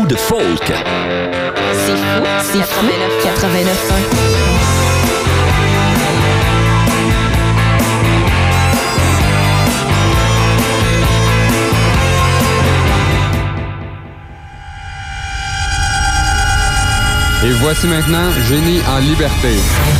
de folk. C'est fou, 89.1. Et voici maintenant Génie en liberté.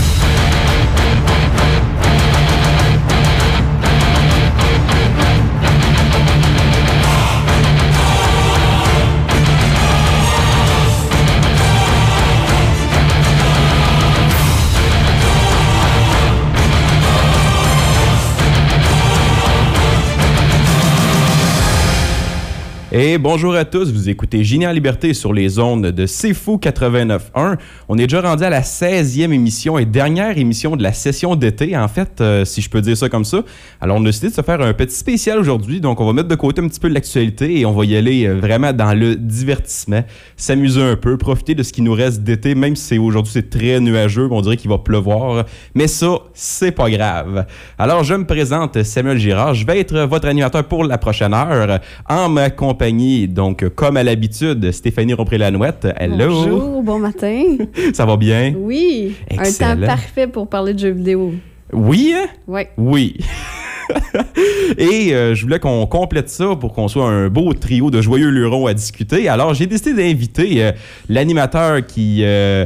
Et bonjour à tous, vous écoutez Génie en liberté sur les ondes de C'est Fou 89.1. On est déjà rendu à la 16e émission et dernière émission de la session d'été, en fait, si je peux dire ça comme ça. Alors, on a décidé de se faire un petit spécial aujourd'hui, donc on va mettre de côté un petit peu l'actualité et on va y aller vraiment dans le divertissement, s'amuser un peu, profiter de ce qui nous reste d'été, même si aujourd'hui c'est très nuageux, on dirait qu'il va pleuvoir, mais ça, c'est pas grave. Alors, je me présente, Samuel Girard, je vais être votre animateur pour la prochaine heure, en ma compagnie. Donc, comme à l'habitude, Stéphanie Rompré-Lanouette. Hello! Bonjour, bon matin. Ça va bien? Oui. Excellent. Un temps parfait pour parler de jeux vidéo. Oui? Hein? Oui. Oui. Et je voulais qu'on complète ça pour qu'on soit un beau trio de joyeux lurons à discuter. Alors, j'ai décidé d'inviter l'animateur qui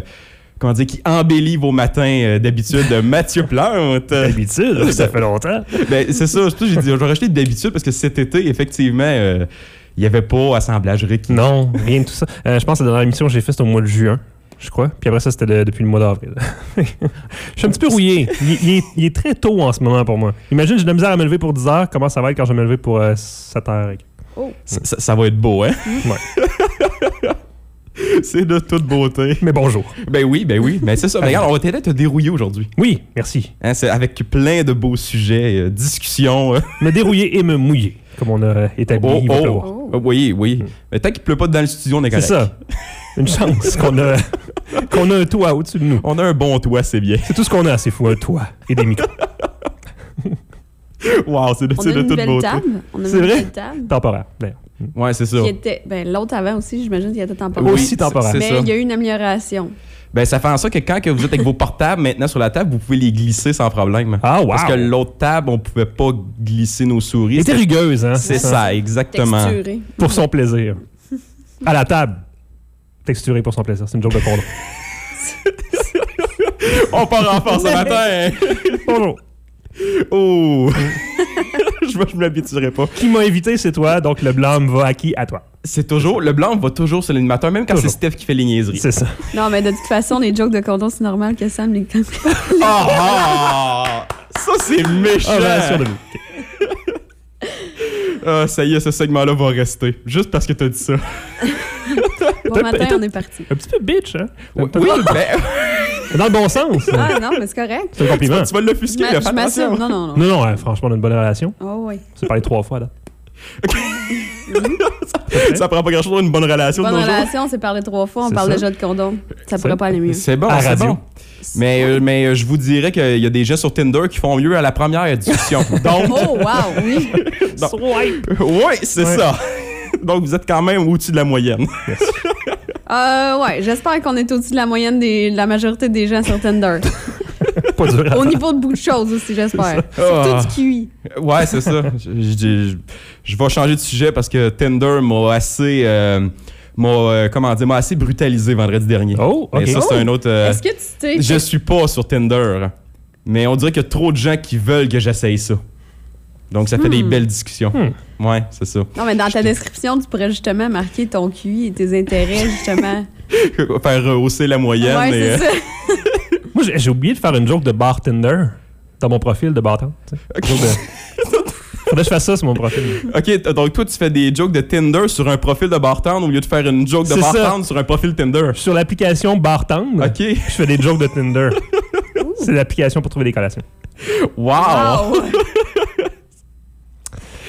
embellit vos matins d'habitude, Mathieu Plante. D'habitude? Ça fait longtemps. Ben, c'est ça. Surtout, j'ai dit, je vais rajouter d'habitude parce que cet été, effectivement, il n'y avait pas assemblage requis. Non, rien de tout ça. Je pense que la dernière émission que j'ai faite, c'était au mois de juin, je crois. Puis après ça, c'était depuis le mois d'avril. Je suis un petit peu rouillé. Il est très tôt en ce moment pour moi. Imagine, j'ai de la misère à me lever pour 10 heures. Comment ça va être quand je vais me lever pour 7 heures? Oh. Ça va être beau, hein? Ouais. C'est de toute beauté. Mais bonjour. Ben oui. Mais c'est ça. Mais regarde, on va t'aider à te dérouiller aujourd'hui. Oui, merci. Hein, c'est avec plein de beaux sujets, discussions. Me dérouiller et me mouiller, comme on a établi. Il va pleuvoir. Oui. Mais tant qu'il pleut pas dans le studio, on est correct. C'est ça. Une chance qu'on a un toit au-dessus de nous. On a un bon toit, c'est bien. C'est tout ce qu'on a, c'est fou, un toit et des micros. Wow, c'est de toute beauté. On a C'est une vrai? belle table. Temporaire, d'ailleurs. Ouais, c'est ça. Qui était, l'autre avant aussi, j'imagine qu'il était temporaire. Aussi temporaire. Mais il y a eu une amélioration. Ben, ça fait en sorte que quand vous êtes avec vos portables maintenant sur la table, vous pouvez les glisser sans problème. Ah, wow! Parce que l'autre table, on pouvait pas glisser nos souris. Elle était rugueuse, hein? C'est ça, exactement. Texturé. Pour son plaisir. À la table. Texturé pour son plaisir. C'est une joke de condom. On part en force ce matin. Bonjour. Oh! Je m'habituerai pas. Qui m'a invité, c'est toi, donc le blâme va à qui? À toi. Le blanc va toujours sur l'animateur, même quand Toujours. c'est Steph qui fait les niaiseries. C'est ça. Non, mais de toute façon, les jokes de condom, c'est normal que Sam les connaisse. Ça, c'est méchant! Ah, ben, sûr de vous. Okay. Ça y est, ce segment-là va rester. Juste parce que t'as dit ça. Bon matin, on est parti. Un petit peu bitch, hein? Oui, ben... Dans le bon sens. Ah non, mais c'est correct. C'est un compliment. Tu vas l'offusquer, là, fais Je m'assure. attention. Non. Non, hein, franchement, on a une bonne relation. Oh oui. On s'est parlé 3 fois, là. Ça prend pas grand-chose, une bonne relation. Bonne de nos jours. relation, on s'est parlé 3 fois, on C'est parle ça. déjà de condom. Ça pourrait pas aller mieux. C'est bon, À c'est radio. bon. Mais je vous dirais qu'il y a des gens sur Tinder qui font mieux à la première discussion. Donc, Oh, wow, oui. oui, c'est ça. Donc, vous êtes quand même au-dessus de la moyenne. Ouais, j'espère qu'on est au-dessus de la moyenne de la majorité des gens sur Tinder. Pas dur à Au faire. niveau de bout de choses aussi, j'espère. C'est Ah. tout cuit. Ouais, c'est ça. Je vais changer de sujet parce que Tinder m'a assez... m'a assez brutalisé vendredi dernier. Oh, OK. Mais ça, c'est un autre... Est-ce que tu t'es... Je suis pas sur Tinder, mais on dirait qu'il y a trop de gens qui veulent que j'essaye ça. Donc, ça fait des belles discussions. Ouais, c'est ça. Non, mais dans ta description, tu pourrais justement marquer ton QI et tes intérêts, justement. Faire rehausser la moyenne. Ouais, et, c'est ça. Moi, j'ai oublié de faire une joke de bartender dans mon profil de bartender. Faudrait que je fasse ça sur mon profil. OK, donc toi, tu fais des jokes de Tinder sur un profil de bartender au lieu de faire une joke de C'est ça. bartender sur un profil Tinder. Sur l'application Bartendre, OK. je fais des jokes de Tinder. C'est l'application pour trouver des collations. Wow!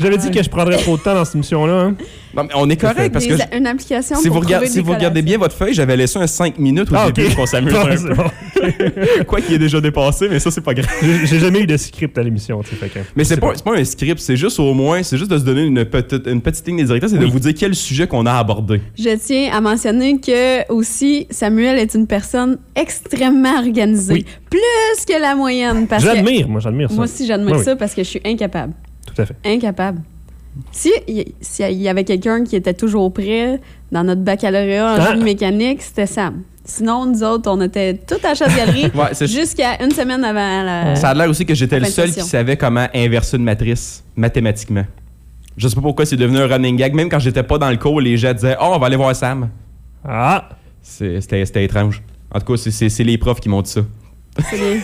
J'avais dit que je prendrais trop de temps dans cette émission-là. Hein. Non, mais on est correct parce que Une application si pour vous regardez bien votre feuille, j'avais laissé un 5 minutes au début pour qu'on s'amuse Bon, un c'est peu. bon. Quoi qu'il est déjà dépassé, mais ça, c'est pas grave. J'ai jamais eu de script à l'émission. Tu sais, fait que, Mais c'est bon. pas un script, c'est juste de se donner une petite ligne directrice et de vous dire quel sujet qu'on a abordé. Je tiens à mentionner que aussi Samuel est une personne extrêmement organisée. Oui. Plus que la moyenne. J'admire ça. Moi aussi, j'admire Oui, ça parce que je suis incapable. Tout à fait. Incapable. S'il y avait quelqu'un qui était toujours prêt dans notre baccalauréat en génie mécanique, c'était Sam. Sinon, nous autres, on était tout à chasse-galerie jusqu'à une semaine avant la... Ça a l'air aussi que j'étais le seul qui session. savait comment inverser une matrice mathématiquement. Je sais pas pourquoi c'est devenu un running gag. Même quand j'étais pas dans le cours, les gens disaient « Oh, on va aller voir Sam. Ah! » C'était étrange. En tout cas, c'est les profs qui m'ont dit ça. C'est bien.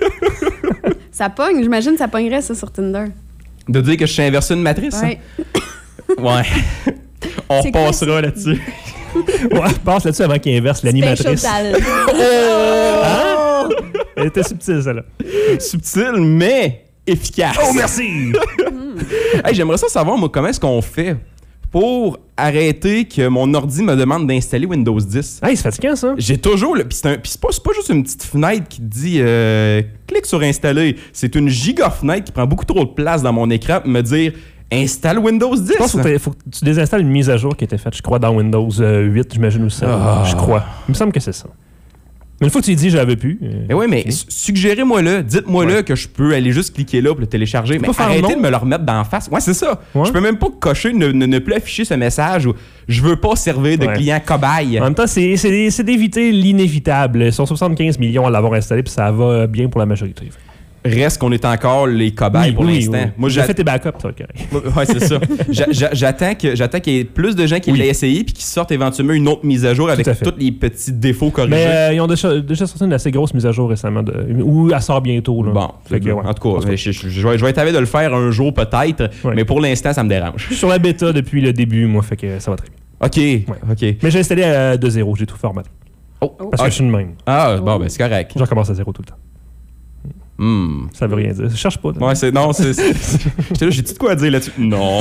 Ça pogne, j'imagine que ça pognerait ça sur Tinder. De dire que je suis inversé une matrice? Ouais. Ouais. On C'est quoi, repassera là-dessus. Ouais, passe là-dessus avant qu'il inverse l'animatrice. Special talent. Hein? Elle était subtile, celle-là. Subtil, mais efficace. Oh, merci! Hey, j'aimerais ça savoir, moi, comment est-ce qu'on fait pour arrêter que mon ordi me demande d'installer Windows 10. Hey, c'est fatigant, ça. J'ai toujours... Puis c'est pas juste une petite fenêtre qui te dit clique sur installer. C'est une giga fenêtre qui prend beaucoup trop de place dans mon écran pour me dire installe Windows 10. Je pense qu'il faut que tu désinstalles une mise à jour qui a été faite, je crois, dans Windows 8, j'imagine, ou ça. Je crois. Il me semble que c'est ça. Mais une fois que tu dis je l'avais plus. Mais oui, mais suggérez-moi-le, dites-moi-le que je peux aller juste cliquer là pour le télécharger. Mais arrêtez de me le remettre d'en face. Ouais, c'est ça. Ouais. Je peux même pas cocher ne plus afficher ce message où je veux pas servir de client cobaye. En même temps, c'est d'éviter l'inévitable. Ils sont 75 millions à l'avoir installé, puis ça va bien pour la majorité. Reste qu'on est encore les cobayes pour l'instant. Oui. Moi, j'ai fait tes backups, toi, correct. Ouais, c'est ça. J'attends qu'il y ait plus de gens qui l'aient essayé puis qui sortent éventuellement une autre mise à jour avec tous les petits défauts corrigés. Mais ils ont déjà sorti une assez grosse mise à jour récemment, ou elle sort bientôt. Là. Bon, en tout cas, je vais être avec de le faire un jour peut-être, mais pour l'instant, ça me dérange. Je suis sur la bêta depuis le début, moi, fait que ça va très bien. OK. Mais j'ai installé de zéro, j'ai tout formaté. Parce que je suis de même. Ah, bon, ben c'est correct. Je recommence à zéro tout le temps. Ça veut rien dire. Je cherche pas. Ouais, j'étais là, j'ai-tu de quoi dire là-dessus? Non.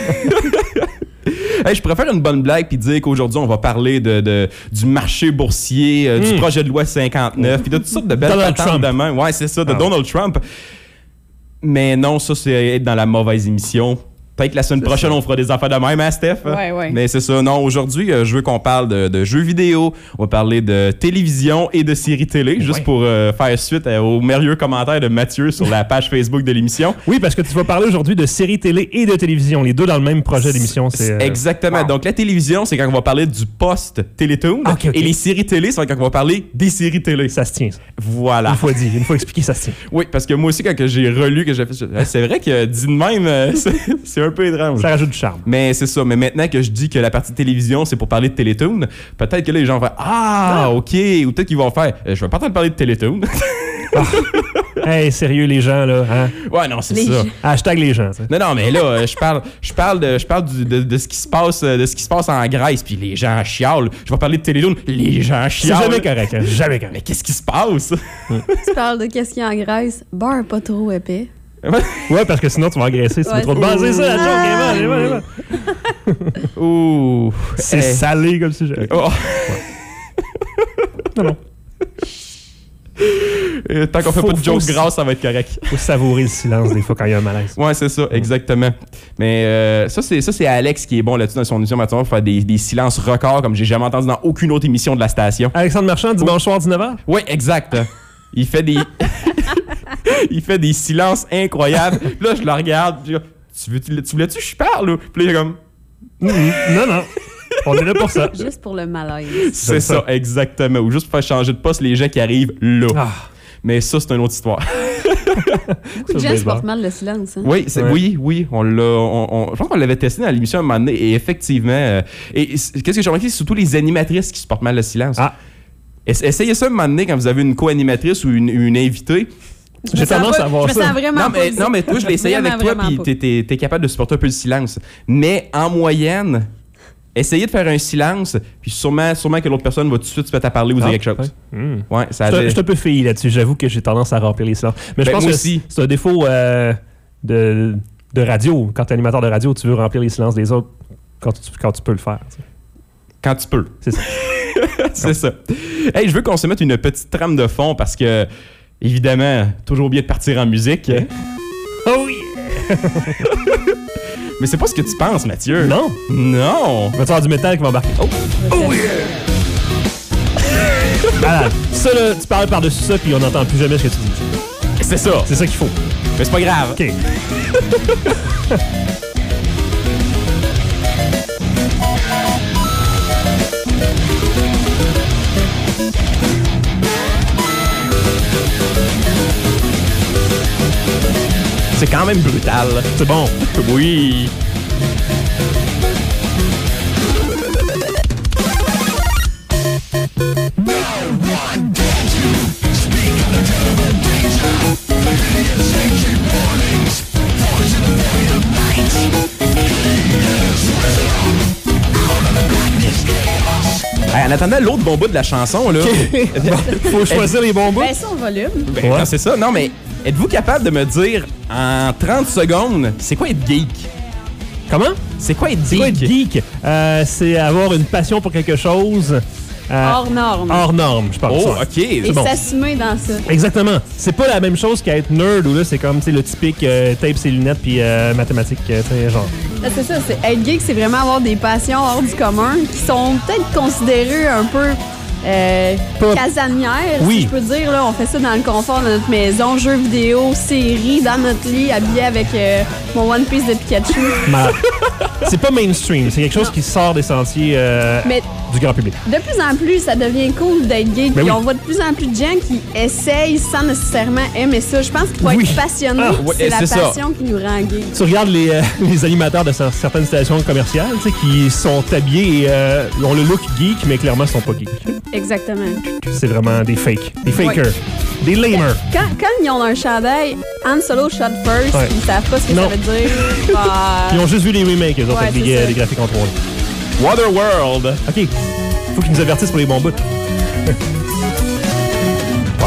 Hey, je préfère une bonne blague puis dire qu'aujourd'hui, on va parler du marché boursier, du projet de loi 59, puis de toutes sortes de belles patentes de main. Ouais, c'est ça, de Donald Trump. Mais non, ça, c'est être dans la mauvaise émission. Peut-être que la semaine prochaine, on fera des affaires de même, hein, Steph? Ouais. Mais c'est ça. Non, aujourd'hui, je veux qu'on parle de jeux vidéo, on va parler de télévision et de séries télé, juste pour faire suite aux merveilleux commentaires de Mathieu sur la page Facebook de l'émission. Oui, parce que tu vas parler aujourd'hui de séries télé et de télévision, les deux dans le même projet d'émission. Exactement. Wow. Donc, la télévision, c'est quand on va parler du post-Télétoon. Okay. Et les séries télé, c'est quand on va parler des séries télé. Ça se tient, ça. Voilà. Une fois expliqué, ça se tient. Oui, parce que moi aussi, quand j'ai relu, que j'ai fait, c'est vrai que dit de même, c'est un peu étrange. Ça rajoute du charme. Mais c'est ça. Mais maintenant que je dis que la partie télévision, c'est pour parler de Télétoon, peut-être que là, les gens vont faire OK. Ou peut-être qu'ils vont faire je vais pas entendre parler de Télétoon. Hey, sérieux, les gens, là. Hein? Ouais, non, c'est ça. Hashtag les gens. Non, mais là, je parle de ce qui se passe en Grèce, puis les gens chialent. Je vais parler de Télétoon, les gens chialent. C'est jamais correct, hein? Jamais correct. Mais qu'est-ce qui se passe? Tu parles de qu'est-ce qu'il y a en Grèce? Beurre pas trop épais. Ouais, parce que sinon, tu vas engraisser si tu veux trop de base. C'est ça, la joke. Ouh. C'est salé comme sujet. Oh. Non. Tant qu'on fait pas de jokes grasses, ça va être correct. Faut savourer le silence des fois quand il y a un malaise. Ouais, c'est ça, exactement. Mais ça, c'est Alex qui est bon là-dessus dans son émission maintenant pour faire des silences records comme j'ai jamais entendu dans aucune autre émission de la station. Alexandre Marchand, dimanche soir 19h? Oui, exact. Il fait des... il fait des silences incroyables. Puis là, je le regarde. Je dis, tu voulais-tu que je parle? Puis là, il est comme... Non. On est là pour ça. Juste pour le malaise. C'est ça, exactement. Ou juste pour faire changer de poste les gens qui arrivent là. Mais ça, c'est une autre histoire. Beaucoup de gens supportent mal le silence. Hein? Oui, oui. Je pense qu'on l'avait testé dans l'émission à un moment donné. Et effectivement... qu'est-ce que j'ai remarqué? C'est surtout les animatrices qui supportent mal le silence. Essayez ça un moment donné quand vous avez une co-animatrice ou une invitée. J'ai tendance à voir ça. Je me sens vraiment non, mais toi, je l'ai essayé avec toi, puis t'es capable de supporter un peu le silence. Mais en moyenne, essayez de faire un silence, puis sûrement que l'autre personne va tout de suite se mettre à parler ou dire quelque chose. Ouais, je suis un peu failli là-dessus. J'avoue que j'ai tendance à remplir les silences. Mais je pense que c'est un défaut de de radio. Quand tu es animateur de radio, tu veux remplir les silences des autres quand tu peux le faire. T'sais. Quand tu peux. C'est ça. C'est ça. Hey, je veux qu'on se mette une petite trame de fond parce que, évidemment, toujours bien de partir en musique. Oh yeah! Mais c'est pas ce que tu penses, Mathieu. Non? Non! Va-tu avoir du métal qui va embarquer? Oh yeah! Malade. Ça, là, tu parles par-dessus ça puis on n'entend plus jamais ce que tu dis. C'est ça. C'est ça qu'il faut. Mais c'est pas grave. OK. C'est quand même brutal. C'est bon. Oui. Hey, en attendant l'autre bon bout de la chanson, là. Faut choisir les bons bouts. Ben, ça, on volume. Ben, non, c'est ça. Non, mais êtes-vous capable de me dire en 30 secondes, c'est quoi être geek? Comment? C'est quoi être geek? C'est quoi être geek? C'est avoir une passion pour quelque chose. Hors norme. Hors norme, je pense. Oh, ça. OK. Et bon. s'assumer dans ça. Exactement. C'est pas la même chose qu'être nerd où là, c'est comme le typique tape ses lunettes puis mathématiques, genre. Là, c'est ça. Être geek, c'est vraiment avoir des passions hors du commun qui sont peut-être considérées un peu casanières, oui. si je peux dire. Là, on fait ça dans le confort de notre maison, jeux vidéo, séries, dans notre lit, habillé avec mon One Piece de Pikachu. C'est pas mainstream, c'est quelque chose qui sort des sentiers Mais du grand public. de plus en plus, ça devient cool d'être geek. Ben Puis oui. on voit de plus en plus de gens qui essayent sans nécessairement aimer ça. Je pense qu'il faut Oui. être passionné. Ah, ouais, c'est la c'est ça. passion qui nous rend geek. Tu regardes les animateurs de certaines stations commerciales, tu sais, qui sont habillés et ont le look geek, mais clairement, ils sont pas geeks. Exactement. C'est vraiment des fakes. Des fakers. Ouais. Des lamers. Quand ils ont un chandail Han Solo Shot First, Ouais. ils savent pas ce que Non. ça veut dire. Bah, Ils ont juste vu les remakes, eux autres, Ouais, avec c'est ça. des graphiques en 3D. Waterworld. OK. Faut qu'ils nous avertissent pour les bons bouts. Wow.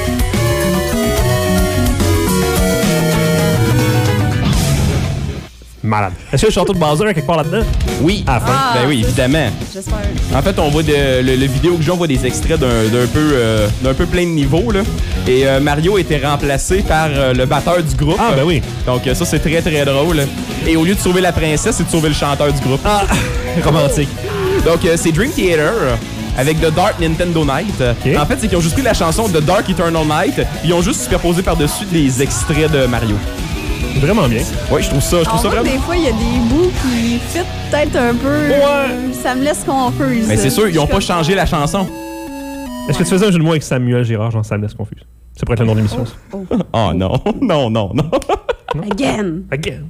Malade. Est-ce qu'il y a le château de Bowser quelque part là-dedans? Oui. À la fin. Ah, Ben oui, c'est- évidemment. J'espère. En fait, on voit le vidéo que j'ai, on voit des extraits d'un peu plein de niveaux, là. Et Mario était remplacé par le batteur du groupe. Ah, ben oui. Donc ça, c'est très, très drôle. Et au lieu de sauver la princesse, c'est de sauver le chanteur du groupe. Ah, romantique. Donc c'est Dream Theater avec The Dark Nintendo Night. Ok. En fait, c'est qu'ils ont juste pris la chanson The Dark Eternal Night, puis ils ont juste superposé par-dessus les extraits de Mario. Vraiment bien. Ouais, je trouve ça On vraiment... voit que des fois, il y a des bouts qui fit peut-être un peu. Ouais. Ça me laisse confuse. Mais c'est sûr, ils ont pas Je changé la chanson. Est-ce que tu faisais un jeu de mots avec Samuel Girard, genre ça me laisse confuse? Ça pourrait être le nom de l'émission, ça. Oh non, non, non, non. Again. Again.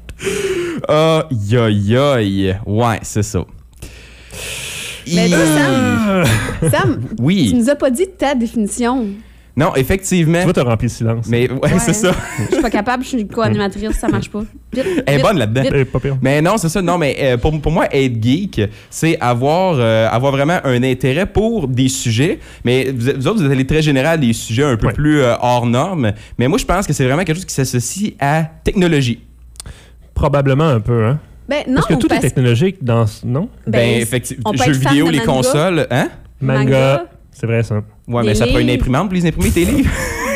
Aïe. Ouais, c'est ça. Mais toi, Sam, Oui. tu nous as pas dit ta définition. Non, effectivement. Tu vois, t'as rempli le silence. Mais ouais, c'est ça. Je suis pas capable, je suis co-animatrice, ça marche pas. Vite, Elle est vite, bonne là-dedans. vite. Pas pire. Mais non, c'est ça. Non, mais pour moi, être geek, c'est avoir vraiment un intérêt pour des sujets. Mais vous autres, vous êtes allés très général, des sujets un peu Ouais. plus hors normes. Mais moi, je pense que c'est vraiment quelque chose qui s'associe à technologie. Probablement un peu, hein? Ben non, Parce que tout est technologique dans... Non? Ben, effectivement, on peut jeux être fan vidéo, de les manga. consoles, hein? Manga. C'est vrai, ça. Ouais, Des mais ça prend une livres. imprimante pour les imprimer, tes livres.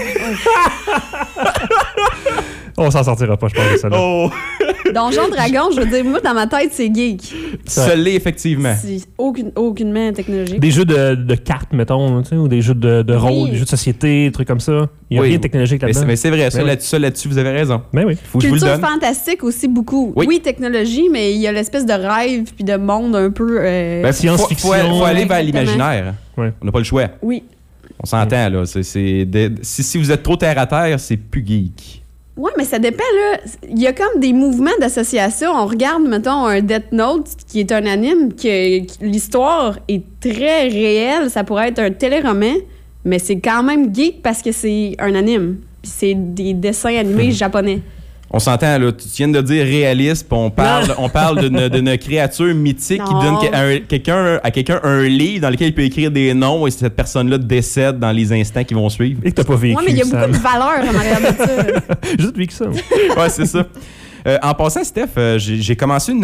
On s'en sortira pas, je pense, de ça. Là. Oh! Donjon Dragon, je veux dire, moi, dans ma tête, c'est geek. Ça l'est, effectivement. C'est aucunement technologique. Des jeux de cartes, mettons, tu sais, ou des jeux de rôle, des jeux de société, des trucs comme ça. Il n'y a Oui. rien de technologique là-dedans. Mais c'est vrai, ça, Ben oui. là-dessus, vous avez raison. Ben oui. Faut que je vous le Culture donne. fantastique aussi beaucoup. Oui. Oui, technologie, mais il y a l'espèce de rêve puis de monde un peu... Ben, Science-fiction. faut aller vers Exactement. l'imaginaire. Ouais. On n'a pas le choix. Oui. On s'entend, là. Si vous êtes trop terre à terre, c'est plus geek. Ouais, mais ça dépend, là. Il y a comme des mouvements d'association. On regarde, mettons, un Death Note, qui est un anime, que l'histoire est très réelle. Ça pourrait être un téléroman, mais c'est quand même geek parce que c'est un anime. Puis c'est des dessins animés japonais. On s'entend, là. Tu viens de dire réaliste, puis on parle d'une créature mythique qui Non. donne à quelqu'un un livre dans lequel il peut écrire des noms et cette personne-là décède dans les instants qui vont suivre. Et que t'as pas vécu, Ouais, mais il y a Sam. beaucoup de valeur en arrière de ça. Juste vécu ça. Ouais, c'est ça. En passant, Steph, j'ai commencé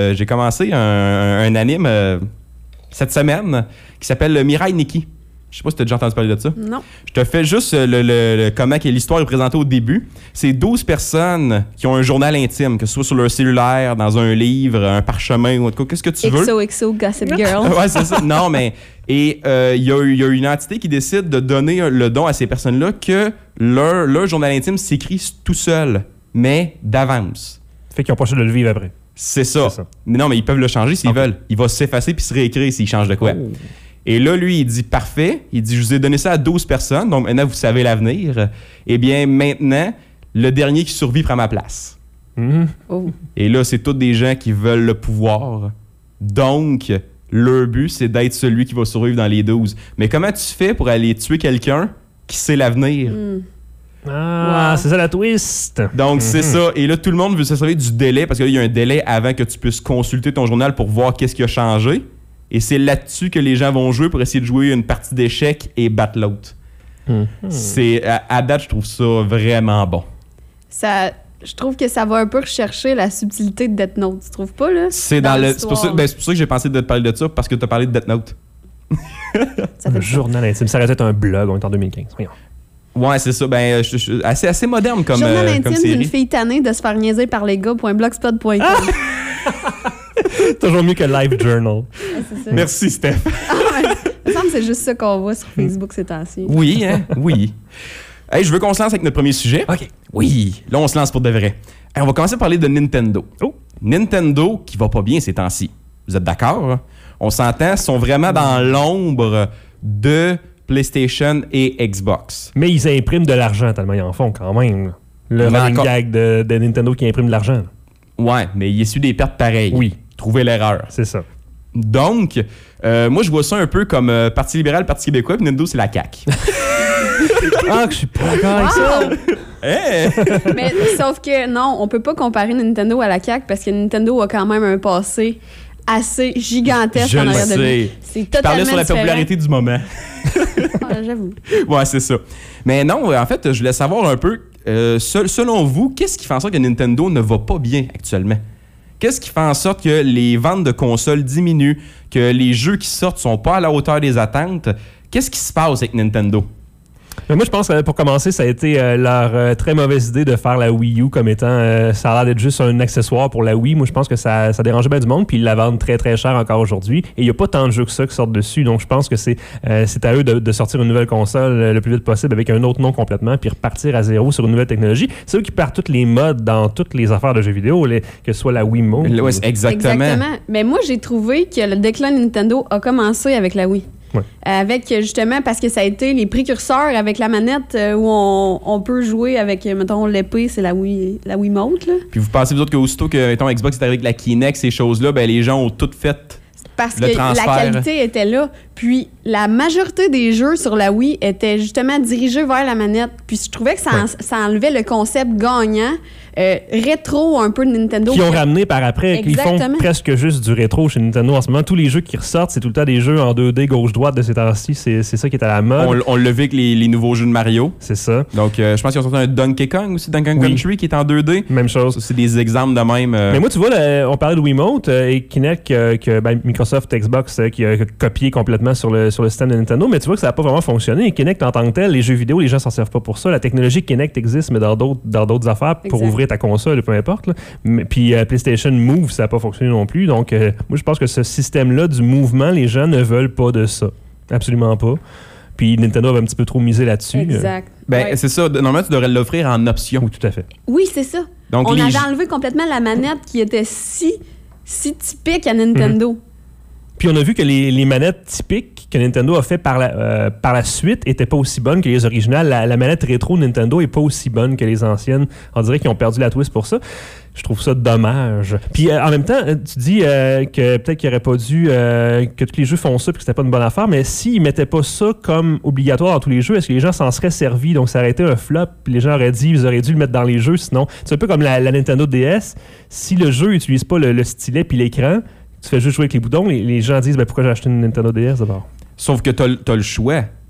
un anime cette semaine qui s'appelle Mirai Nikki. Je sais pas si tu as déjà entendu parler de ça. Non. Je te fais juste comment l'histoire est présentée au début. C'est 12 personnes qui ont un journal intime, que ce soit sur leur cellulaire, dans un livre, un parchemin ou autre. Qu'est-ce que tu veux? XOXO Gossip Girl. Ouais, c'est ça. Non, mais... Et il y a une entité qui décide de donner le don à ces personnes-là que leur journal intime s'écrit tout seul, mais d'avance. Fait qu'ils n'ont pas le choix de le vivre après. C'est ça. Mais non, mais ils peuvent le changer s'ils veulent. Il va s'effacer puis se réécrire s'ils changent de quoi. Oh. Et là, lui, il dit parfait. Il dit, je vous ai donné ça à 12 personnes, donc maintenant, vous savez l'avenir. Eh bien, maintenant, le dernier qui survit prend ma place. Mm-hmm. Oh. Et là, c'est tous des gens qui veulent le pouvoir. Donc, leur but, c'est d'être celui qui va survivre dans les 12. Mais comment tu fais pour aller tuer quelqu'un qui sait l'avenir? Ah, wow. C'est ça la twist. Donc, c'est ça. Et là, tout le monde veut s'assurer du délai, parce qu'il y a un délai avant que tu puisses consulter ton journal pour voir qu'est-ce qui a changé. Et c'est là-dessus que les gens vont jouer pour essayer de jouer une partie d'échecs et battre l'autre. C'est, à date, je trouve ça vraiment bon. Je trouve que ça va un peu rechercher la subtilité de Death Note, tu trouves pas, là? C'est pour ça que j'ai pensé de te parler de ça, parce que tu as parlé de Death Note. Un journal intime, ça aurait été un blog, on est en 2015. Voyons. Ouais, c'est ça. Ben, assez moderne comme série. Journal intime d'une fille tannée de se faire niaiser par les gars.blogspot.com. Toujours mieux que Live Journal. Ouais, c'est ça. Merci, Steph. Il me semble que c'est juste ça qu'on voit sur Facebook ces temps-ci. Oui, hein? Oui. Hey, je veux qu'on se lance avec notre premier sujet. OK. Oui. Là, on se lance pour de vrai. Hey, on va commencer par parler de Nintendo. Oh. Nintendo qui va pas bien ces temps-ci. Vous êtes d'accord? On s'entend, ils sont vraiment dans l'ombre de PlayStation et Xbox. Mais ils impriment de l'argent tellement ils en font quand même. Le running gag de Nintendo qui imprime de l'argent. Ouais, mais il essuie des pertes pareilles. Oui. Trouvez l'erreur. C'est ça. Donc, moi, je vois ça un peu comme Parti libéral, Parti québécois, puis Nintendo, c'est la CAQ. Ah, que je suis pas d'accord avec ça. Hey! Mais sauf que non, on peut pas comparer Nintendo à la CAQ parce que Nintendo a quand même un passé assez gigantesque en arrière de lui. C'est totalement je parlais sur la popularité du moment. Ah, j'avoue. Ouais, c'est ça. Mais non, en fait, je voulais savoir un peu, selon vous, qu'est-ce qui fait en sorte que Nintendo ne va pas bien actuellement? Qu'est-ce qui fait en sorte que les ventes de consoles diminuent, que les jeux qui sortent sont pas à la hauteur des attentes? Qu'est-ce qui se passe avec Nintendo? Mais moi, je pense que pour commencer, ça a été leur très mauvaise idée de faire la Wii U comme étant... ça a l'air d'être juste un accessoire pour la Wii. Moi, je pense que ça dérangeait bien du monde, puis ils la vendent très, très cher encore aujourd'hui. Et il n'y a pas tant de jeux que ça qui sortent dessus. Donc, je pense que c'est à eux de sortir une nouvelle console le plus vite possible avec un autre nom complètement, puis repartir à zéro sur une nouvelle technologie. C'est eux qui partent toutes les modes dans toutes les affaires de jeux vidéo, que ce soit la Wii Mode. Ouais, exactement. Mais moi, j'ai trouvé que le déclin de Nintendo a commencé avec la Wii. Ouais. Avec justement parce que ça a été les précurseurs avec la manette où on peut jouer avec, mettons, l'épée, c'est la Wii Mode. Là. Puis vous pensez, vous autres, qu'aussitôt que mettons, Xbox est avec la Kinect, ces choses-là, ben les gens ont toutes fait parce le que transfert. La qualité était là. Puis la majorité des jeux sur la Wii étaient justement dirigés vers la manette. Puis je trouvais que ça enlevait le concept gagnant. Rétro un peu de Nintendo. Qui ont ramené par après, qui font Exactement. presque juste du rétro chez Nintendo en ce moment. Tous les jeux qui ressortent, c'est tout le temps des jeux en 2D gauche-droite de ces temps-ci. C'est ça qui est à la mode. On l'a vu avec les nouveaux jeux de Mario. C'est ça. Donc, je pense qu'ils ont sorti un Donkey Kong aussi, Donkey Kong Country, qui est en 2D. Même chose. Ça, c'est des exemples de même. Mais moi, tu vois, on parlait de Wiimote et Kinect que Microsoft, Xbox qui a copié complètement sur le système de Nintendo. Mais tu vois que ça n'a pas vraiment fonctionné. Et Kinect en tant que tel, les jeux vidéo, les gens s'en servent pas pour ça. La technologie Kinect existe, mais dans d'autres affaires pour ouvrir ta console, peu importe. Là. Puis PlayStation Move, ça n'a pas fonctionné non plus. Donc, moi, je pense que ce système-là du mouvement, les gens ne veulent pas de ça. Absolument pas. Puis Nintendo avait un petit peu trop misé là-dessus. Exact. Ben, c'est ça. Normalement, tu devrais l'offrir en option. Oui, tout à fait. Oui, c'est ça. Donc, on avait enlevé complètement la manette qui était si typique à Nintendo. Puis on a vu que les manettes typiques que Nintendo a fait par la suite n'étaient pas aussi bonnes que les originales. La manette rétro Nintendo n'est pas aussi bonne que les anciennes. On dirait qu'ils ont perdu la twist pour ça. Je trouve ça dommage. Puis en même temps, tu dis que peut-être qu'il n'aurait pas dû que tous les jeux font ça et que c'était pas une bonne affaire, mais s'ils mettaient pas ça comme obligatoire dans tous les jeux, est-ce que les gens s'en seraient servis? Donc ça aurait été un flop, puis les gens auraient dit ils auraient dû le mettre dans les jeux, sinon c'est un peu comme la Nintendo DS. Si le jeu n'utilise pas le stylet puis l'écran, tu fais juste jouer avec les boutons, les gens disent pourquoi j'ai acheté une Nintendo DS d'abord? Sauf que t'as le choix.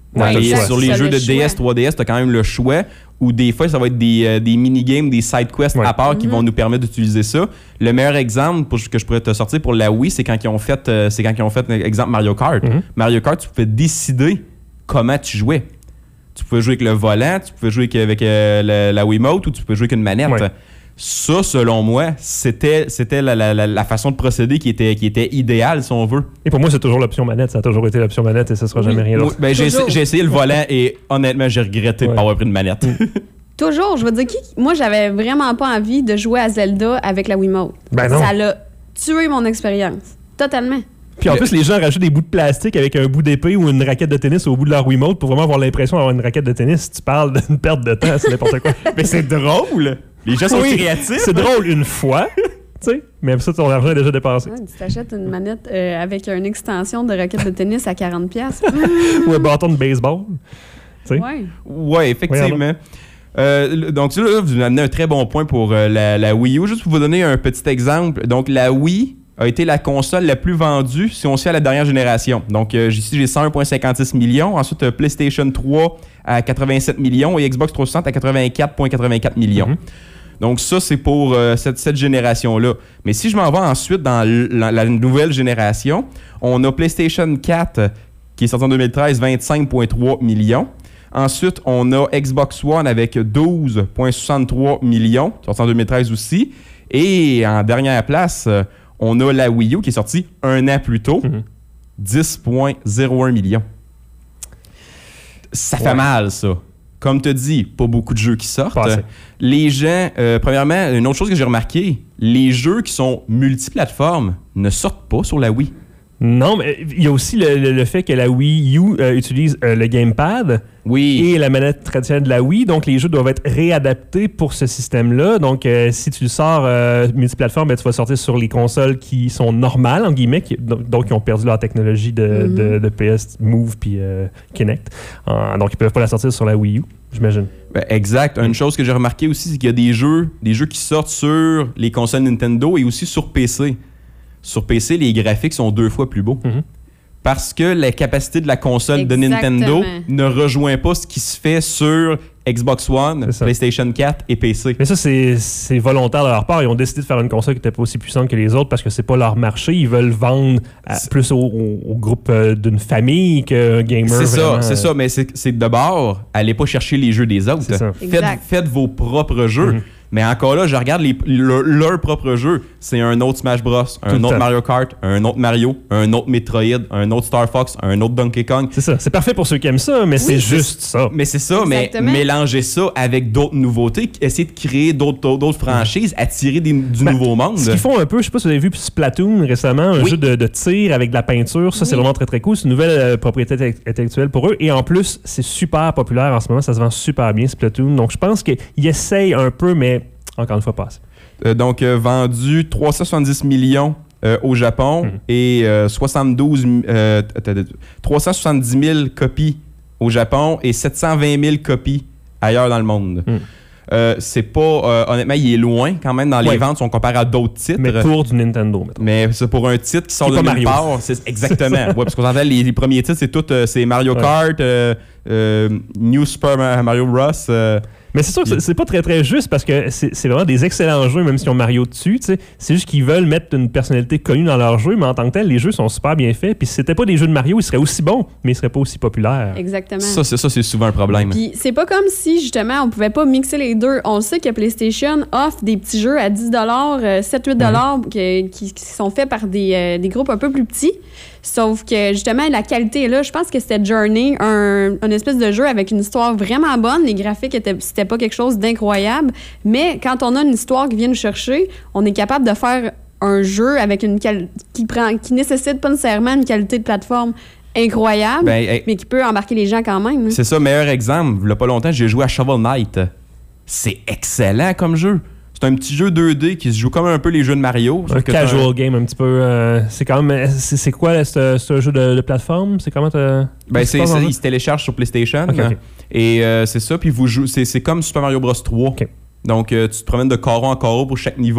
Sur les jeux de DS, 3DS, tu as quand même le choix. Ou des fois, ça va être des mini-games, des side-quests à part qui vont nous permettre d'utiliser ça. Le meilleur exemple que je pourrais te sortir pour la Wii, c'est quand ils ont fait, exemple, Mario Kart. Mario Kart, tu pouvais décider comment tu jouais. Tu pouvais jouer avec le volant, tu pouvais jouer avec la Wiimote ou tu pouvais jouer avec une manette. Ouais. Ça, selon moi, c'était la façon de procéder qui était idéale, si on veut. Et pour moi, c'est toujours l'option manette. Ça a toujours été l'option manette et ça sera jamais rien d'autre. Ben, j'ai essayé le volant et honnêtement, j'ai regretté de ne pas avoir pris une manette. Toujours. Je veux dire, moi, j'avais vraiment pas envie de jouer à Zelda avec la Wiimote. Ben non. Ça l'a tué mon expérience. Totalement. Puis en plus, les gens rajoutent des bouts de plastique avec un bout d'épée ou une raquette de tennis au bout de leur Wiimote pour vraiment avoir l'impression d'avoir une raquette de tennis. Tu parles d'une perte de temps, c'est n'importe quoi. Mais c'est drôle! Les gens sont créatifs. C'est drôle une fois, tu sais, mais ça, ton argent est déjà dépassé. Ouais, tu t'achètes une manette avec une extension de raquette de tennis à 40$. Ou un bâton de baseball. Ouais, effectivement. Donc là, vous m'amenez un très bon point pour la Wii U. Juste pour vous donner un petit exemple. Donc, la Wii a été la console la plus vendue si on se fait à la dernière génération. Donc, ici, j'ai 101,56 millions. Ensuite, PlayStation 3 à 87 millions et Xbox 360 à 84,84 millions. Donc, ça, c'est pour cette génération-là. Mais si je m'en vais ensuite dans la nouvelle génération, on a PlayStation 4 qui est sorti en 2013, 25,3 millions. Ensuite, on a Xbox One avec 12,63 millions, sorti en 2013 aussi. Et en dernière place, on a la Wii U qui est sortie un an plus tôt, 10,01 millions. Ça fait mal, ça. Comme tu dis, pas beaucoup de jeux qui sortent. Les gens, premièrement, une autre chose que j'ai remarqué, les jeux qui sont multiplateformes ne sortent pas sur la Wii. Non, mais il y a aussi le fait que la Wii U utilise le gamepad et la manette traditionnelle de la Wii. Donc, les jeux doivent être réadaptés pour ce système-là. Donc, si tu le sors multiplateforme, tu vas sortir sur les consoles qui sont normales, en guillemets, donc qui ont perdu leur technologie de PS Move puis Kinect. Donc, ils ne peuvent pas la sortir sur la Wii U, j'imagine. Ben, exact. Une chose que j'ai remarqué aussi, c'est qu'il y a des jeux qui sortent sur les consoles Nintendo et aussi sur PC. Sur PC, les graphiques sont 2 fois plus beaux. Parce que la capacité de la console de Nintendo ne rejoint pas ce qui se fait sur Xbox One, PlayStation 4 et PC. Mais ça, c'est volontaire de leur part. Ils ont décidé de faire une console qui n'était pas aussi puissante que les autres parce que c'est pas leur marché. Ils veulent vendre plus au groupe d'une famille qu'un gamer. C'est ça. Mais c'est d'abord, allez pas chercher les jeux des autres. Faites vos propres jeux. Mais encore là, je regarde leur propre jeu. C'est un autre Smash Bros, un autre Mario Kart, un autre Mario, un autre Metroid, un autre Star Fox, un autre Donkey Kong. C'est ça. C'est parfait pour ceux qui aiment ça, mais c'est juste ça. Mais c'est ça, mais mélanger ça avec d'autres nouveautés, essayer de créer d'autres franchises, attirer du nouveau monde. Ce qu'ils font un peu, je sais pas si vous avez vu Splatoon récemment, un jeu de tir avec de la peinture. Ça, c'est vraiment très, très cool. C'est une nouvelle propriété intellectuelle pour eux. Et en plus, c'est super populaire en ce moment. Ça se vend super bien, Splatoon. Donc, je pense qu'ils essayent un peu, mais encore une fois, pas assez. Donc, vendu 370 millions au Japon et 370 000 copies au Japon et 720 000 copies ailleurs dans le monde. C'est pas... honnêtement, il est loin quand même dans les ventes si on compare à d'autres titres. Mais pour du Nintendo, mettons. Mais c'est pour un titre qui sort de nulle part. Exactement. Parce qu'on entend les premiers titres, c'est Mario Kart, New Super Mario Bros. Mais c'est sûr que c'est pas très très juste parce que c'est vraiment des excellents jeux, même s'ils ont Mario dessus. T'sais. C'est juste qu'ils veulent mettre une personnalité connue dans leur jeu, mais en tant que tel, les jeux sont super bien faits. Puis si c'était pas des jeux de Mario, ils seraient aussi bons, mais ils seraient pas aussi populaires. Exactement. Ça, c'est souvent un problème. Puis c'est pas comme si, justement, on pouvait pas mixer les deux. On sait que PlayStation offre des petits jeux à 10$, 7-8$ qui sont faits par des groupes un peu plus petits. Sauf que, justement, la qualité est là. Je pense que c'était Journey, un espèce de jeu avec une histoire vraiment bonne. Les graphiques, c'était pas quelque chose d'incroyable. Mais quand on a une histoire qui vient nous chercher, on est capable de faire un jeu avec qui nécessite pas nécessairement une qualité de plateforme incroyable, mais qui peut embarquer les gens quand même. C'est ça, meilleur exemple. Il y a pas longtemps, j'ai joué à Shovel Knight. C'est excellent comme jeu. C'est un petit jeu 2D qui se joue comme un peu les jeux de Mario. Un casual game un petit peu. C'est quand même... C'est quoi, c'est un jeu de plateforme? C'est comment il se télécharge sur PlayStation. Okay. Et c'est ça, puis vous jouez... C'est comme Super Mario Bros 3. Okay. Donc, tu te promènes de carreau en carreau pour chaque niveau.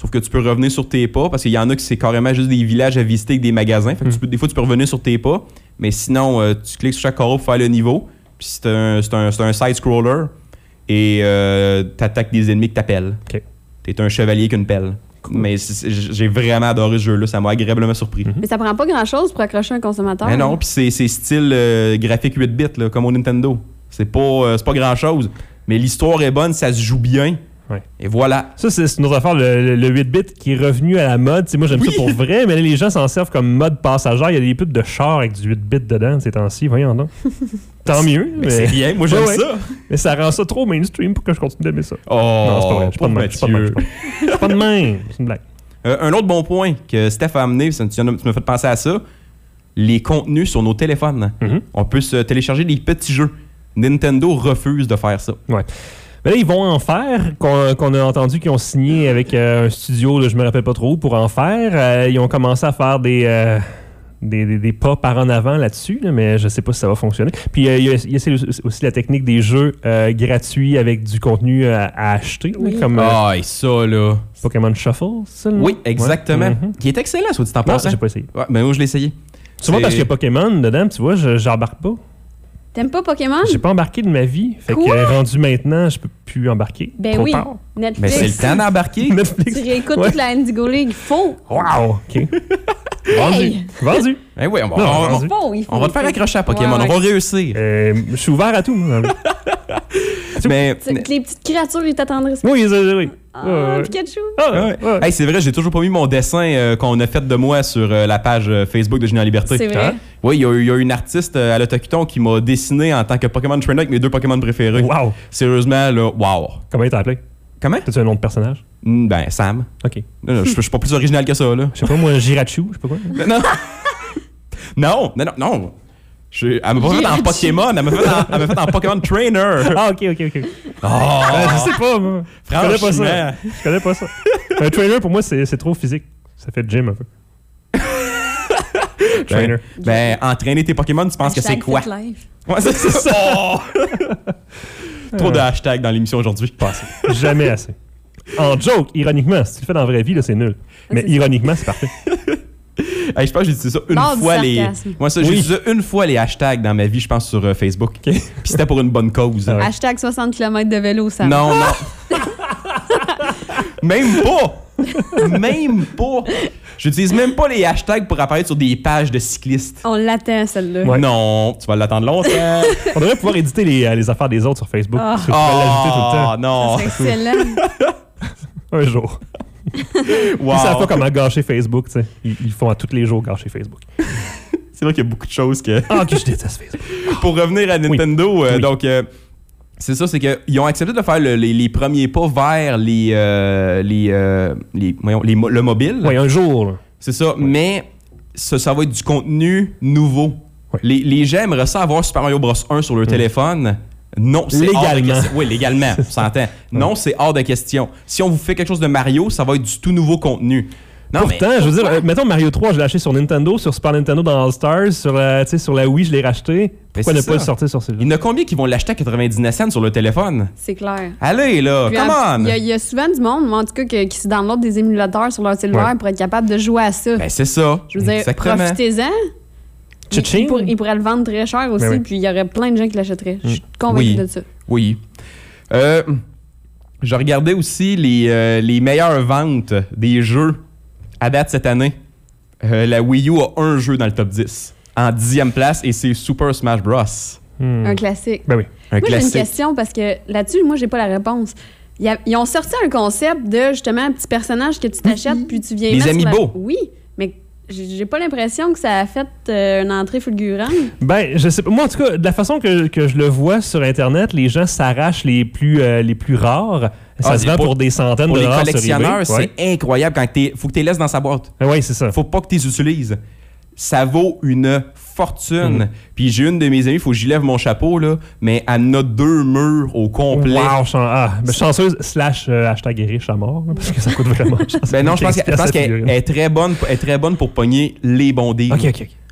Sauf que tu peux revenir sur tes pas parce qu'il y en a qui c'est carrément juste des villages à visiter avec des magasins. Fait que des fois, tu peux revenir sur tes pas. Mais sinon, tu cliques sur chaque carreau pour faire le niveau. Puis c'est un side-scroller. Et t'attaques des ennemis que t'appelles. Okay. T'es un chevalier qu'une pelle. Cool. Mais j'ai vraiment adoré ce jeu-là. Ça m'a agréablement surpris. Mais ça prend pas grand-chose pour accrocher un consommateur. Mais non, puis c'est style graphique 8 bits, là, comme au Nintendo. C'est pas grand-chose. Mais l'histoire est bonne, ça se joue bien. Ouais. Et voilà. Ça, c'est une autre affaire, le 8-bit qui est revenu à la mode. T'sais, moi, j'aime ça pour vrai, mais là, les gens s'en servent comme mode passagère. Il y a des pubs de chars avec du 8-bit dedans ces temps-ci. Voyons donc. Tant mieux. Mais c'est bien, moi j'aime ça. Mais ça rend ça trop mainstream pour que je continue d'aimer ça. Oh, non, c'est pas vrai. Je suis pas de même. C'est une blague. Un autre bon point que Steph a amené, tu m'as fait penser à ça, les contenus sur nos téléphones. Mm-hmm. On peut se télécharger des petits jeux. Nintendo refuse de faire ça. Ouais. Mais là, ils vont en faire, qu'on a entendu qu'ils ont signé avec un studio, là, je me rappelle pas trop, pour en faire. Ils ont commencé à faire des pas par en avant là-dessus, là, mais je sais pas si ça va fonctionner. Puis il y a aussi la technique des jeux gratuits avec du contenu à acheter. Oui. Comme, et ça, là. Pokémon Shuffle, ça, le nom? Oui, exactement. Ouais. Mm-hmm. Qui est excellent, soit dit en passant. J'ai pas essayé. Ouais, mais moi, je l'ai essayé. Souvent parce qu'il y a Pokémon dedans, tu vois, j'embarque pas. T'aimes pas Pokémon? J'ai pas embarqué de ma vie. Fait que rendu maintenant, je peux plus embarquer. Ben trop oui. tard. Netflix. Mais c'est le temps d'embarquer. Netflix. Tu réécoutes toute la Indigo League. Faut. Wow. OK. Vendu. Eh oui, on va te faire accrocher à Pokémon. On va réussir. Je suis ouvert à tout. Mais les petites créatures, ils t'attendraient. Oui, oui. Pikachu. Hey, c'est vrai, j'ai toujours pas mis mon dessin qu'on a fait de moi sur la page Facebook de Génie en Liberté. C'est vrai? Oui, il y a une artiste à l'Autocuton qui m'a dessiné en tant que Pokémon Trainer avec mes 2 Pokémon préférés. Wow. Sérieusement, là, wow. Comment il t'a appelé? Comment? T'as-tu un nom de personnage? Ben, Sam. OK. Je suis pas plus original que ça, là. Je sais pas, moi, Jirachu, je sais pas quoi. Non. Elle m'a pas fait en Pokémon, elle m'a fait en Pokémon Trainer. Ah, OK. Oh, je sais pas, moi. Je connais pas ça. Un trainer, pour moi, c'est trop physique. Ça fait gym un peu. Trainer. Ben, entraîner tes Pokémon, tu penses que c'est quoi? Ouais, c'est ça. Trop de hashtags dans l'émission aujourd'hui. Pas assez. Jamais assez. En joke, ironiquement, si tu le fais dans la vraie vie, là, c'est nul. Mais ironiquement, c'est parfait. Hey, je pense que j'ai utilisé ça une fois j'ai utilisé une fois les hashtags dans ma vie, je pense, sur Facebook. Okay. Puis c'était pour une bonne cause. Ah ouais. Hashtag 60 km de vélo, ça. Non. Même pas. J'utilise même pas les hashtags pour apparaître sur des pages de cyclistes. On l'attend, celle-là. Ouais. Non, tu vas l'attendre longtemps. On devrait pouvoir éditer les affaires des autres sur Facebook. Tu peux l'ajouter tout le temps. Non. C'est excellent. Un jour. Wow. Ils savent pas comment gâcher Facebook, tu sais. Ils font à tous les jours gâcher Facebook. C'est vrai qu'il y a beaucoup de choses que... que je déteste Facebook. Pour revenir à Nintendo, donc... c'est ça, c'est qu'ils ont accepté de faire les premiers pas vers le mobile. Oui, un jour. Là. C'est ça, mais ça va être du contenu nouveau. Ouais. Les gens aimeraient ça avoir Super Mario Bros 1 sur leur téléphone. Non, c'est hors de question. Oui, légalement, on s'entend. Non, c'est hors de question. Si on vous fait quelque chose de Mario, ça va être du tout nouveau contenu. Non, pourtant, je veux dire, mettons Mario 3, je l'ai acheté sur Nintendo, sur Super Nintendo dans All Stars, sur la Wii, je l'ai racheté. Pourquoi ne pas le sortir sur celui-là? Il y en a combien qui vont l'acheter à 99 cents sur le téléphone? C'est clair. Allez, là, puis, come on! Il y a souvent du monde, en tout cas, qui se download des émulateurs sur leur cellulaire pour être capable de jouer à ça. Ben, c'est ça. Je veux dire, profitez-en. Il pourrait le vendre très cher aussi, puis il y aurait plein de gens qui l'achèteraient. Je suis convaincu de ça. Oui. Je regardais aussi les meilleures ventes des jeux à date cette année. La Wii U a un jeu dans le top 10. En 10e place, et c'est Super Smash Bros. Un classique. Ben oui. Moi, j'ai une question, parce que là-dessus, moi, j'ai pas la réponse. Ils ont sorti un concept de, justement, un petit personnage que tu t'achètes, puis tu viens... Les amiibo. Oui, mais... J'ai pas l'impression que ça a fait une entrée fulgurante. Ben, je sais pas. Moi, en tout cas, de la façon que je le vois sur Internet, les gens s'arrachent les plus rares. Ça se vend pour des centaines de dollars. Pour les collectionneurs, c'est incroyable quand faut que tu les laisses dans sa boîte. Oui, c'est ça. Faut pas que tu les utilises. Ça vaut une fortune. Puis j'ai une de mes amies, il faut que j'y lève mon chapeau, là, mais elle a 2 murs au complet. Wow, chanceuse / hashtag riche à mort, parce que ça coûte vraiment cher. Ben non, je pense qu'elle est très bonne pour pogner les bons deals. OK.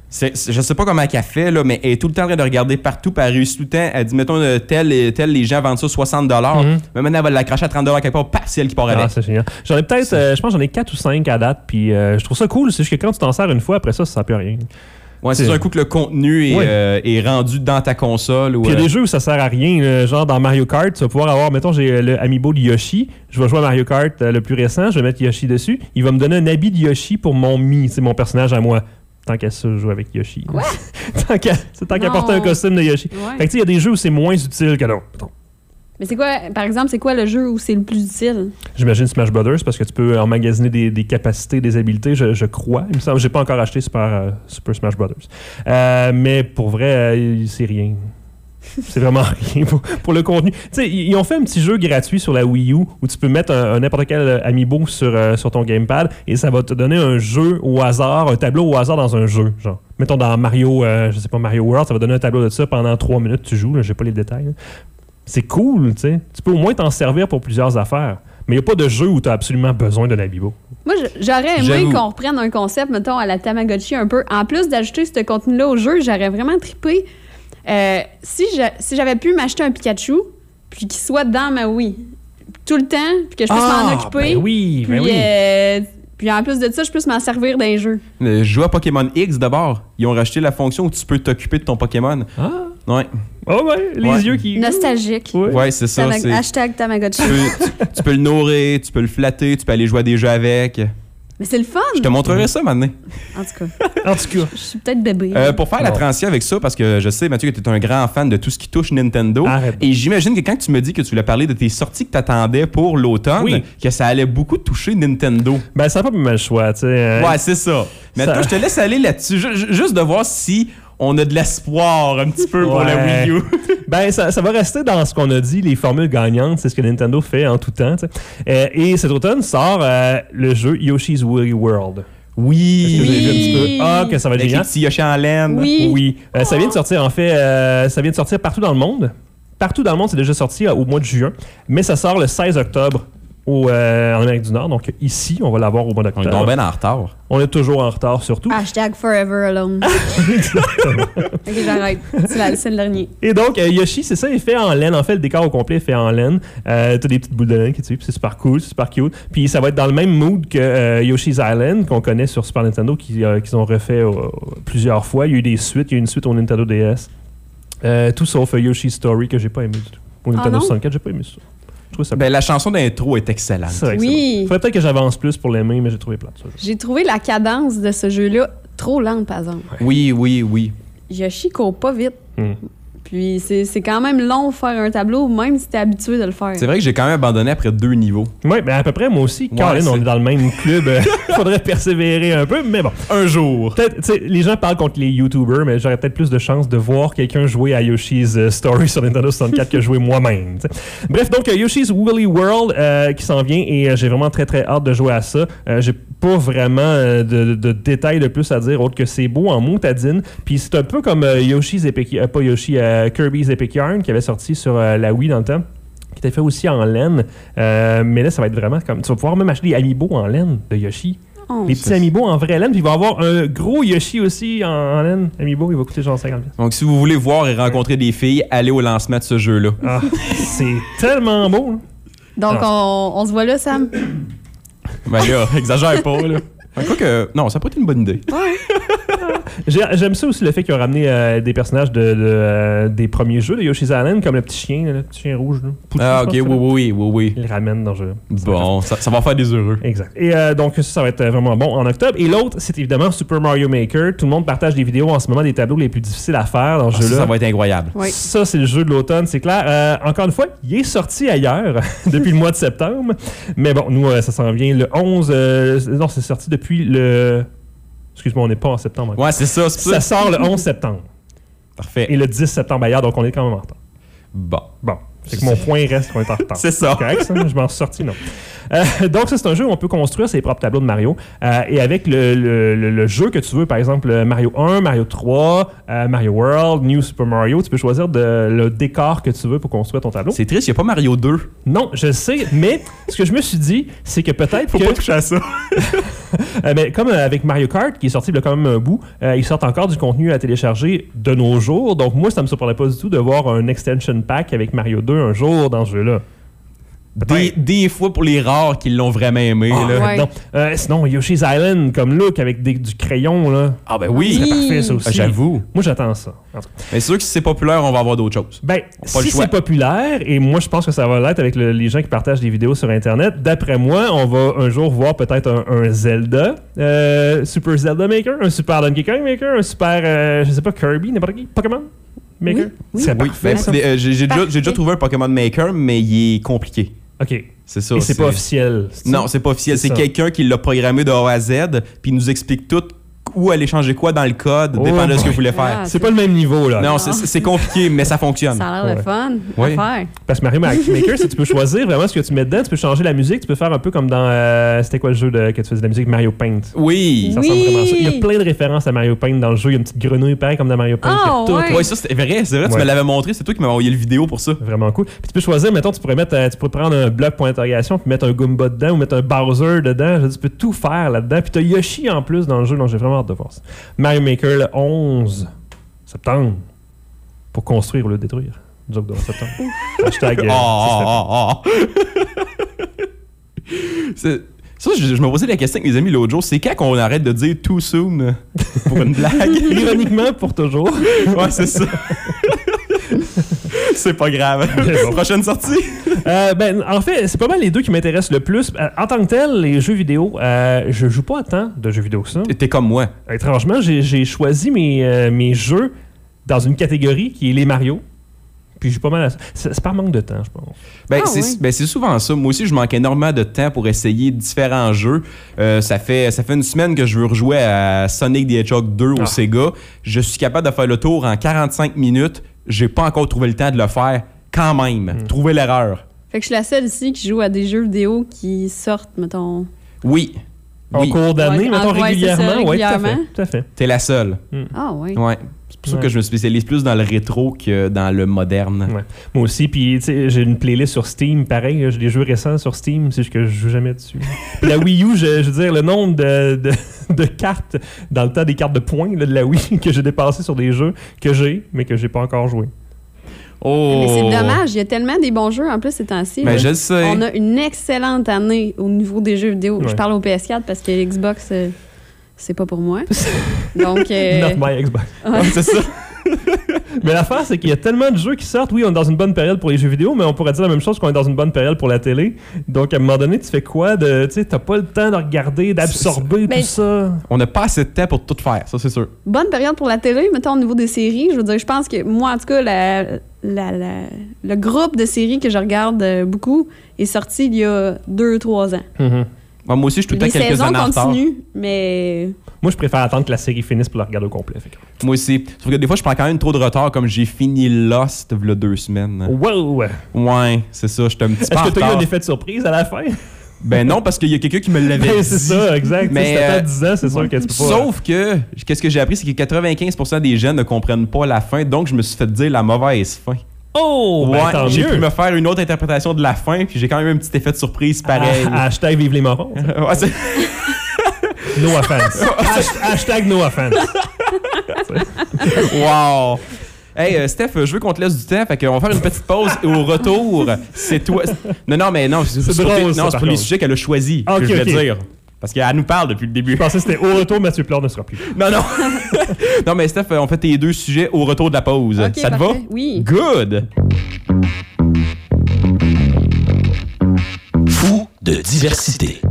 Je sais pas comment elle fait, là, mais elle est tout le temps en train de regarder partout, puis elle réussit tout le temps. Elle dit, mettons, tel, les gens vendent ça 60$. Mais maintenant, elle va la cracher à 30$ quelque part, c'est elle qui part avec. C'est génial. J'en ai peut-être, je pense que j'en ai 4 ou 5 à date, puis je trouve ça cool. C'est juste que quand tu t'en sers une fois, après ça sert plus à rien. Ouais, c'est un coup que le contenu est rendu dans ta console. Puis il y a des jeux où ça sert à rien. Genre dans Mario Kart, tu vas pouvoir avoir, mettons, j'ai le Amiibo de Yoshi. Je vais jouer à Mario Kart le plus récent, je vais mettre Yoshi dessus. Il va me donner un habit de Yoshi pour mon c'est mon personnage à moi. Tant qu'à ça, je joue avec Yoshi. tant qu'à porter un costume de Yoshi. Ouais. Fait que tu sais, il y a des jeux où c'est moins utile que d'autres. Mais c'est quoi, par exemple, c'est quoi le jeu où c'est le plus utile? J'imagine Smash Brothers parce que tu peux emmagasiner des capacités, des habiletés, je crois. Il me semble, j'ai pas encore acheté Super Smash Brothers. Mais pour vrai, c'est rien. C'est vraiment rien pour le contenu. Tu sais, ils ont fait un petit jeu gratuit sur la Wii U où tu peux mettre n'importe quel amiibo sur ton gamepad et ça va te donner un jeu au hasard, un tableau au hasard dans un jeu. Genre, mettons dans Mario, je sais pas, Mario World, ça va donner un tableau de ça pendant 3 minutes, tu joues, là, j'ai pas les détails. Là. C'est cool, tu sais. Tu peux au moins t'en servir pour plusieurs affaires. Mais il n'y a pas de jeu où tu as absolument besoin d'un amiibo. Moi, j'aurais aimé qu'on reprenne un concept, mettons, à la Tamagotchi un peu. En plus d'ajouter ce contenu-là au jeu, j'aurais vraiment trippé. Si j'avais pu m'acheter un Pikachu, puis qu'il soit dans ma Wii, tout le temps, puis que je puisse m'en occuper. Puis en plus de ça, je puisse m'en servir dans les jeux. Je joue à Pokémon X d'abord. Ils ont rajouté la fonction où tu peux t'occuper de ton Pokémon. Ah! Ouais. Oh ouais, les yeux qui... Nostalgique. Ouais, c'est ça. Hashtag Tamagotchi. Tu peux le nourrir, tu peux le flatter, tu peux aller jouer à des jeux avec. Mais c'est le fun! Je te montrerai ça maintenant. En tout cas. Je suis peut-être bébé. Pour faire la transition avec ça, parce que je sais, Mathieu, que tu es un grand fan de tout ce qui touche Nintendo. Arrête. Et j'imagine que quand tu me dis que tu voulais parler de tes sorties que tu attendais pour l'automne, que ça allait beaucoup toucher Nintendo. Ben, ça n'a pas mal le choix, tu sais. Ouais, c'est ça. Mais toi, je te laisse aller là-dessus, juste de voir si on a de l'espoir un petit peu pour la Wii U. Ben, ça va rester dans ce qu'on a dit, les formules gagnantes, c'est ce que Nintendo fait en tout temps. Et cet automne sort le jeu Yoshi's Woolly World. Oui. J'ai vu un petit peu. Que ça va être avec génial. les petits Yoshi en laine. Oui. Ça vient de sortir, en fait, ça vient de sortir partout dans le monde. Partout dans le monde, c'est déjà sorti au mois de juin. Mais ça sort le 16 octobre en Amérique du Nord. Donc ici, on va l'avoir au mois d'octobre. On est donc bien en retard. On est toujours en retard, surtout. Hashtag Forever Alone. Exactement. OK, j'arrête. C'est le dernier. Et donc, Yoshi, c'est ça, il est fait en laine. En fait, le décor au complet est fait en laine. T'as des petites boules de laine qui tuent, puis c'est super cool, c'est super cute. Puis ça va être dans le même mood que Yoshi's Island, qu'on connaît sur Super Nintendo, qu'ils ont refait plusieurs fois. Il y a eu des suites. Il y a eu une suite au Nintendo DS. Tout sauf Yoshi's Story, que j'ai pas aimé du tout. Au Nintendo 64, j'ai pas aimé ça. Ben, la chanson d'intro est excellente. C'est vrai que oui. Faudrait peut-être que j'avance plus pour l'aimer, mais j'ai trouvé plate. J'ai trouvé la cadence de ce jeu-là trop lente, par exemple. Oui. Yoshi court pas vite. Puis c'est quand même long de faire un tableau, même si t'es habitué de le faire. C'est vrai que j'ai quand même abandonné après 2 niveaux. Oui, ben à peu près, moi aussi. Caroline, on est dans le même club. Il faudrait persévérer un peu, mais bon. Un jour. Peut-être, les gens parlent contre les YouTubers, mais j'aurais peut-être plus de chance de voir quelqu'un jouer à Yoshi's Story sur Nintendo 64 que jouer moi-même. T'sais. Bref, donc Yoshi's Woolly World qui s'en vient et j'ai vraiment très très hâte de jouer à ça. J'ai pas vraiment de détails de plus à dire autre que c'est beau en moutadine. Puis c'est un peu comme Yoshi's Epic... pas Yoshi... Kirby's Epic Yarn qui avait sorti sur la Wii dans le temps, qui était fait aussi en laine. Mais là, ça va être vraiment comme... Tu vas pouvoir même acheter des amiibo en laine de Yoshi. Des petits amiibo en vraie laine. Puis il va y avoir un gros Yoshi aussi en laine. Amiibo, il va coûter genre 50$. Donc si vous voulez voir et rencontrer des filles, allez au lancement de ce jeu-là. Ah, c'est tellement beau. Hein? Donc on se voit là, Sam? Ben là, exagère pas, là. Non, ça peut être une bonne idée. J'aime ça aussi, le fait qu'ils ont ramené des personnages des premiers jeux de Yoshi's Island, comme le petit chien rouge. Là. Poutou, oui. Ils le ramènent dans le jeu. Bon, ça va faire des heureux. Exact. Et donc, ça va être vraiment bon en octobre. Et l'autre, c'est évidemment Super Mario Maker. Tout le monde partage des vidéos en ce moment des tableaux les plus difficiles à faire dans ce jeu-là. Ça va être incroyable. Oui. Ça, c'est le jeu de l'automne, c'est clair. Encore une fois, il est sorti ailleurs depuis le mois de septembre. Mais bon, nous, ça s'en vient le 11... non, c'est sorti depuis le... Excuse-moi, on n'est pas en septembre. Ouais, c'est ça. Ça sort le 11 septembre. Parfait. Et le 10 septembre ailleurs, donc on est quand même en retard. Bon. Fait que mon point reste qu'on est en retard. C'est ça. Correct, ça? Je m'en suis sorti, non. Donc, ça, c'est un jeu où on peut construire ses propres tableaux de Mario. Et avec le jeu que tu veux, par exemple, Mario 1, Mario 3, Mario World, New Super Mario, tu peux choisir le décor que tu veux pour construire ton tableau. C'est triste, il n'y a pas Mario 2. Non, je sais, mais ce que je me suis dit, c'est que peut-être Faut pas toucher à ça. mais comme avec Mario Kart, qui est sorti il y a quand même un bout, ils sortent encore du contenu à télécharger de nos jours. Donc moi, ça me surprendrait pas du tout de voir un extension pack avec Mario 2 un jour dans ce jeu-là. Des fois pour les rares qui l'ont vraiment aimé. Là. Ouais. Non. Sinon, Yoshi's Island comme look avec du crayon. Là. Ah ben oui. C'est parfait ça aussi. J'avoue. Moi, j'attends ça. En tout cas. Mais c'est sûr que si c'est populaire, on va avoir d'autres choses. Ben, Pas le si choix. c'est populaire, et moi je pense que ça va l'être avec les gens qui partagent des vidéos sur Internet, d'après moi, on va un jour voir peut-être un Zelda, Super Zelda Maker, un Super Donkey Kong Maker, un Super, je sais pas, Kirby, n'importe qui, Pokémon Maker. Oui. C'est Oui, parfait, ben, ça. j'ai déjà trouvé un Pokémon Maker, mais il est compliqué. OK. C'est ça. Et c'est pas officiel. Non, c'est pas officiel. C'est ça. quelqu'un qui l'a programmé de A à Z, puis il nous explique tout où aller changer quoi dans le code, dépend de ce que vous voulez faire. Ah, C'est pas le même niveau, là. Non, c'est compliqué, mais ça fonctionne. Ça a l'air de fun Oui. à faire. Parce que Mario Maker, si tu peux choisir vraiment ce que tu mets dedans, tu peux changer la musique, tu peux faire un peu comme dans... c'était quoi le jeu que tu faisais de la musique? Mario Paint. Oui. Ça ressemble vraiment à ça. Il y a plein de références à Mario Paint dans le jeu. Il y a une petite grenouille pareil comme dans Mario Paint. Ah, Il y a tout. ouais. Ouais, ça c'est vrai, tu Ouais. me l'avais montré, c'est toi qui m'as envoyé le vidéo pour ça. Vraiment cool. Puis tu peux choisir, mettons, tu pourrais prendre un bloc pour interrogation, puis mettre un Goomba dedans ou mettre un Bowser dedans. Je veux dire, tu peux tout faire là-dedans. Puis t'as Yoshi en plus dans le jeu, donc j'ai vraiment hâte de voir ça. Mario Maker le 11 septembre pour construire ou le détruire. Joke de septembre. Hashtag. Ça, je me posais la question avec mes amis l'autre jour, c'est quand qu'on arrête de dire too soon pour une blague? Ironiquement, pour toujours. Ouais, c'est ça. C'est pas grave. Bon. Prochaine sortie? Ben, en fait, c'est pas mal les deux qui m'intéressent le plus. En tant que tel, les jeux vidéo, je joue pas tant de jeux vidéo que ça. T'es comme moi. Étrangement, j'ai choisi mes jeux dans une catégorie qui est les Mario. Puis j'ai pas mal à ça. C'est par manque de temps, je pense. Ben, oui. c'est souvent ça. Moi aussi, je manque énormément de temps pour essayer différents jeux. Ça fait une semaine que je veux rejouer à Sonic the Hedgehog 2 au Sega. Je suis capable de faire le tour en 45 minutes. J'ai pas encore trouvé le temps de le faire quand même. Trouver l'erreur. Fait que je suis la seule ici qui joue à des jeux vidéo qui sortent, mettons. Oui. En cours d'année, Ouais, mettons, ouais, c'est ça, régulièrement. Oui, tout à régulièrement. fait. Tout à fait. T'es la seule. Ah oui. Ouais. C'est pour ça Ouais. que je me spécialise plus dans le rétro que dans le moderne. Ouais. Moi aussi, puis tu sais, j'ai une playlist sur Steam, pareil, j'ai des jeux récents sur Steam, c'est juste que je joue jamais dessus. Puis la Wii U, je veux dire, le nombre de cartes, dans le temps des cartes de points là, de la Wii, que j'ai dépassé sur des jeux que j'ai, mais que j'ai pas encore joué. Oh! Mais c'est dommage, il y a tellement des bons jeux en plus ces temps-ci. Ben, là. je le sais. On a une excellente année au niveau des jeux vidéo. Ouais. Je parle au PS4 parce que l'Xbox, c'est pas pour moi. Donc, Not my Xbox. Ouais, c'est ça. Mais l'affaire, c'est qu'il y a tellement de jeux qui sortent. Oui, on est dans une bonne période pour les jeux vidéo, mais on pourrait dire la même chose qu'on est dans une bonne période pour la télé. Donc, à un moment donné, tu fais quoi? Tu sais, t'as pas le temps de regarder, d'absorber Ben, tout ça. On n'a pas assez de temps pour tout faire, ça c'est sûr. bonne période pour la télé, mettons au niveau des séries. Je veux dire, je pense que moi, en tout cas, le groupe de séries que je regarde beaucoup est sorti il y a 2-3 ans. Mhm. Moi aussi, je suis tout le temps Les quelques saisons années en retard. continuent, mais Moi, je préfère attendre que la série finisse pour la regarder au complet. Fait que- Moi aussi. Sauf que des fois, je prends quand même trop de retard, comme j'ai fini Lost il y a 2 semaines. Wow! Ouais, c'est ça, j'étais un petit peu en Est-ce que tu as eu retard. un effet de surprise à la fin? Ben non, parce qu'il y a quelqu'un qui me l'avait Ben, dit. c'est ça, exact. Mais, Mais si t'attends 10 ans, c'est sûr que tu peux pas. Sauf que, qu'est-ce que j'ai appris, c'est que 95% des jeunes ne comprennent pas la fin, donc je me suis fait dire la mauvaise fin. Oh! Ben, tant j'ai pu mieux! me faire une autre interprétation de la fin, puis j'ai quand même un petit effet de surprise pareil. Hashtag vive les morons. Ouais, c'est- No offense. Hashtag no offense. Wow! Hey, Steph, je veux qu'on te laisse du temps, fait qu'on va faire une petite pause et au retour, c'est toi. Non, mais non, c'est drôle, pour, ça, non, c'est par pour les contre. sujets qu'elle a choisis Ok, que je voulais ok. dire. Parce qu'elle nous parle depuis le début. Je pensais que c'était au retour, Mathieu Plard ne sera plus. Non. Non, mais Steph, on fait tes 2 sujets au retour de la pause. OK, Ça te va? parfait. Oui. Good! Fou de diversité.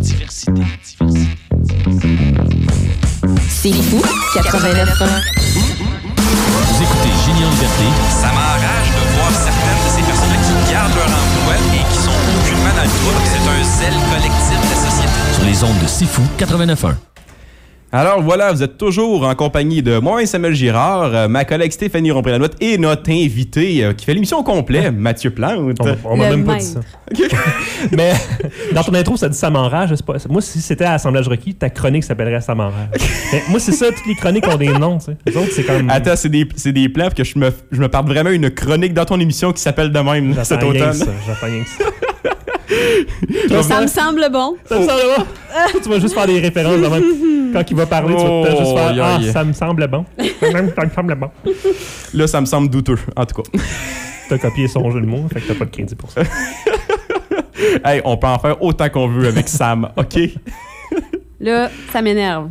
C'est fou, 89 ans. Vous écoutez Génie en liberté. Ça m'enrage de voir certaines de ces personnes-là qui gardent leur emploi et qui sont aucunement dans le trouble. C'est un zèle collectif de la société. Sur les ondes de C'est Fou 89.1. Alors voilà, vous êtes toujours en compagnie de moi et Samuel Girard, ma collègue Stéphanie Rompré-Lanotte et notre invité qui fait l'émission au complet, Mathieu Plante. On m'a Le même pas dit ça. Mais dans ton intro, ça dit ça m'enrage. Moi, si c'était à Assemblage requis, ta chronique s'appellerait ça m'enrage. Mais moi, c'est ça, toutes les chroniques ont des noms. T'sais. Les autres, c'est comme... Attends, c'est des plans que je me parte vraiment une chronique dans ton émission qui s'appelle de même cet automne. J'attends rien que ça. Ça me semble bon. Ça me semble bon. Tu vas juste faire des références de même. Quand il va parler, tu vas juste faire ça me semble bon. Ça me semble bon. Là, ça me semble douteux, en tout cas. T'as copié son jeu de mots, fait que t'as pas de crédit pour ça. Hey, on peut en faire autant qu'on veut avec Sam, OK? Là, ça m'énerve.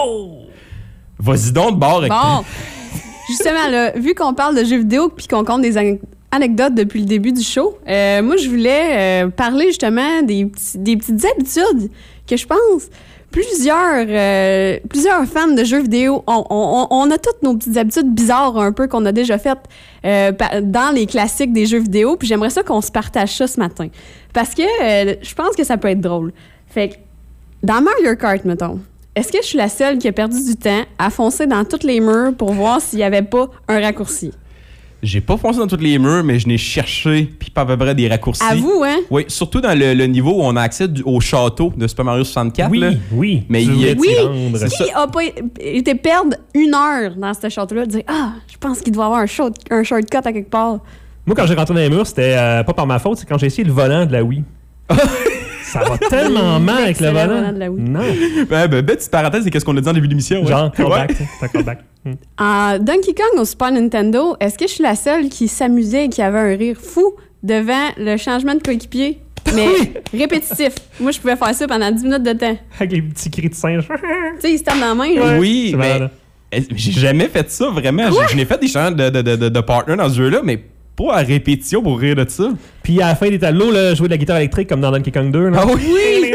Vas-y donc de bord avec Bon, justement, là, vu qu'on parle de jeux vidéo puis qu'on compte des anecdotes depuis le début du show, moi, je voulais parler justement des petites habitudes que je pense plusieurs fans de jeux vidéo, on a toutes nos petites habitudes bizarres un peu qu'on a déjà faites dans les classiques des jeux vidéo, puis j'aimerais ça qu'on se partage ça ce matin. Parce que je pense que ça peut être drôle. Fait que, dans Mario Kart, mettons, est-ce que je suis la seule qui a perdu du temps à foncer dans tous les murs pour voir s'il n'y avait pas un raccourci? J'ai pas foncé dans tous les murs, mais je n'ai cherché, puis pas à peu près des raccourcis. À vous, hein? Oui, surtout dans le niveau où on a accès au château de Super Mario 64. Oui, là. oui. Mais tu voulais t'y rendre. Qui a pas été perdre 1 heure dans ce château-là, dire je pense qu'il doit y avoir un shortcut à quelque part. Moi, quand j'ai rentré dans les murs, c'était pas par ma faute, c'est quand j'ai essayé le volant de la Wii. Ça va tellement mal avec le volant. De la Wii. Non. Petite parenthèse, c'est qu'est-ce qu'on a dit en début d'émission. Genre, callback. C'est un callback. En Donkey Kong au Super Nintendo, est-ce que je suis la seule qui s'amusait et qui avait un rire fou devant le changement de coéquipier, mais répétitif? Moi, je pouvais faire ça pendant 10 minutes de temps. Avec les petits cris de singe. Tu sais, il se tape dans la main. là. Oui, c'est mais vrai, j'ai jamais fait ça, vraiment. Je n'ai fait des changements de partner dans ce jeu-là, mais pas à répétition pour rire de ça. Puis à la fin des tableaux, là, jouer de la guitare électrique comme dans Donkey Kong 2. Là. Ah oui!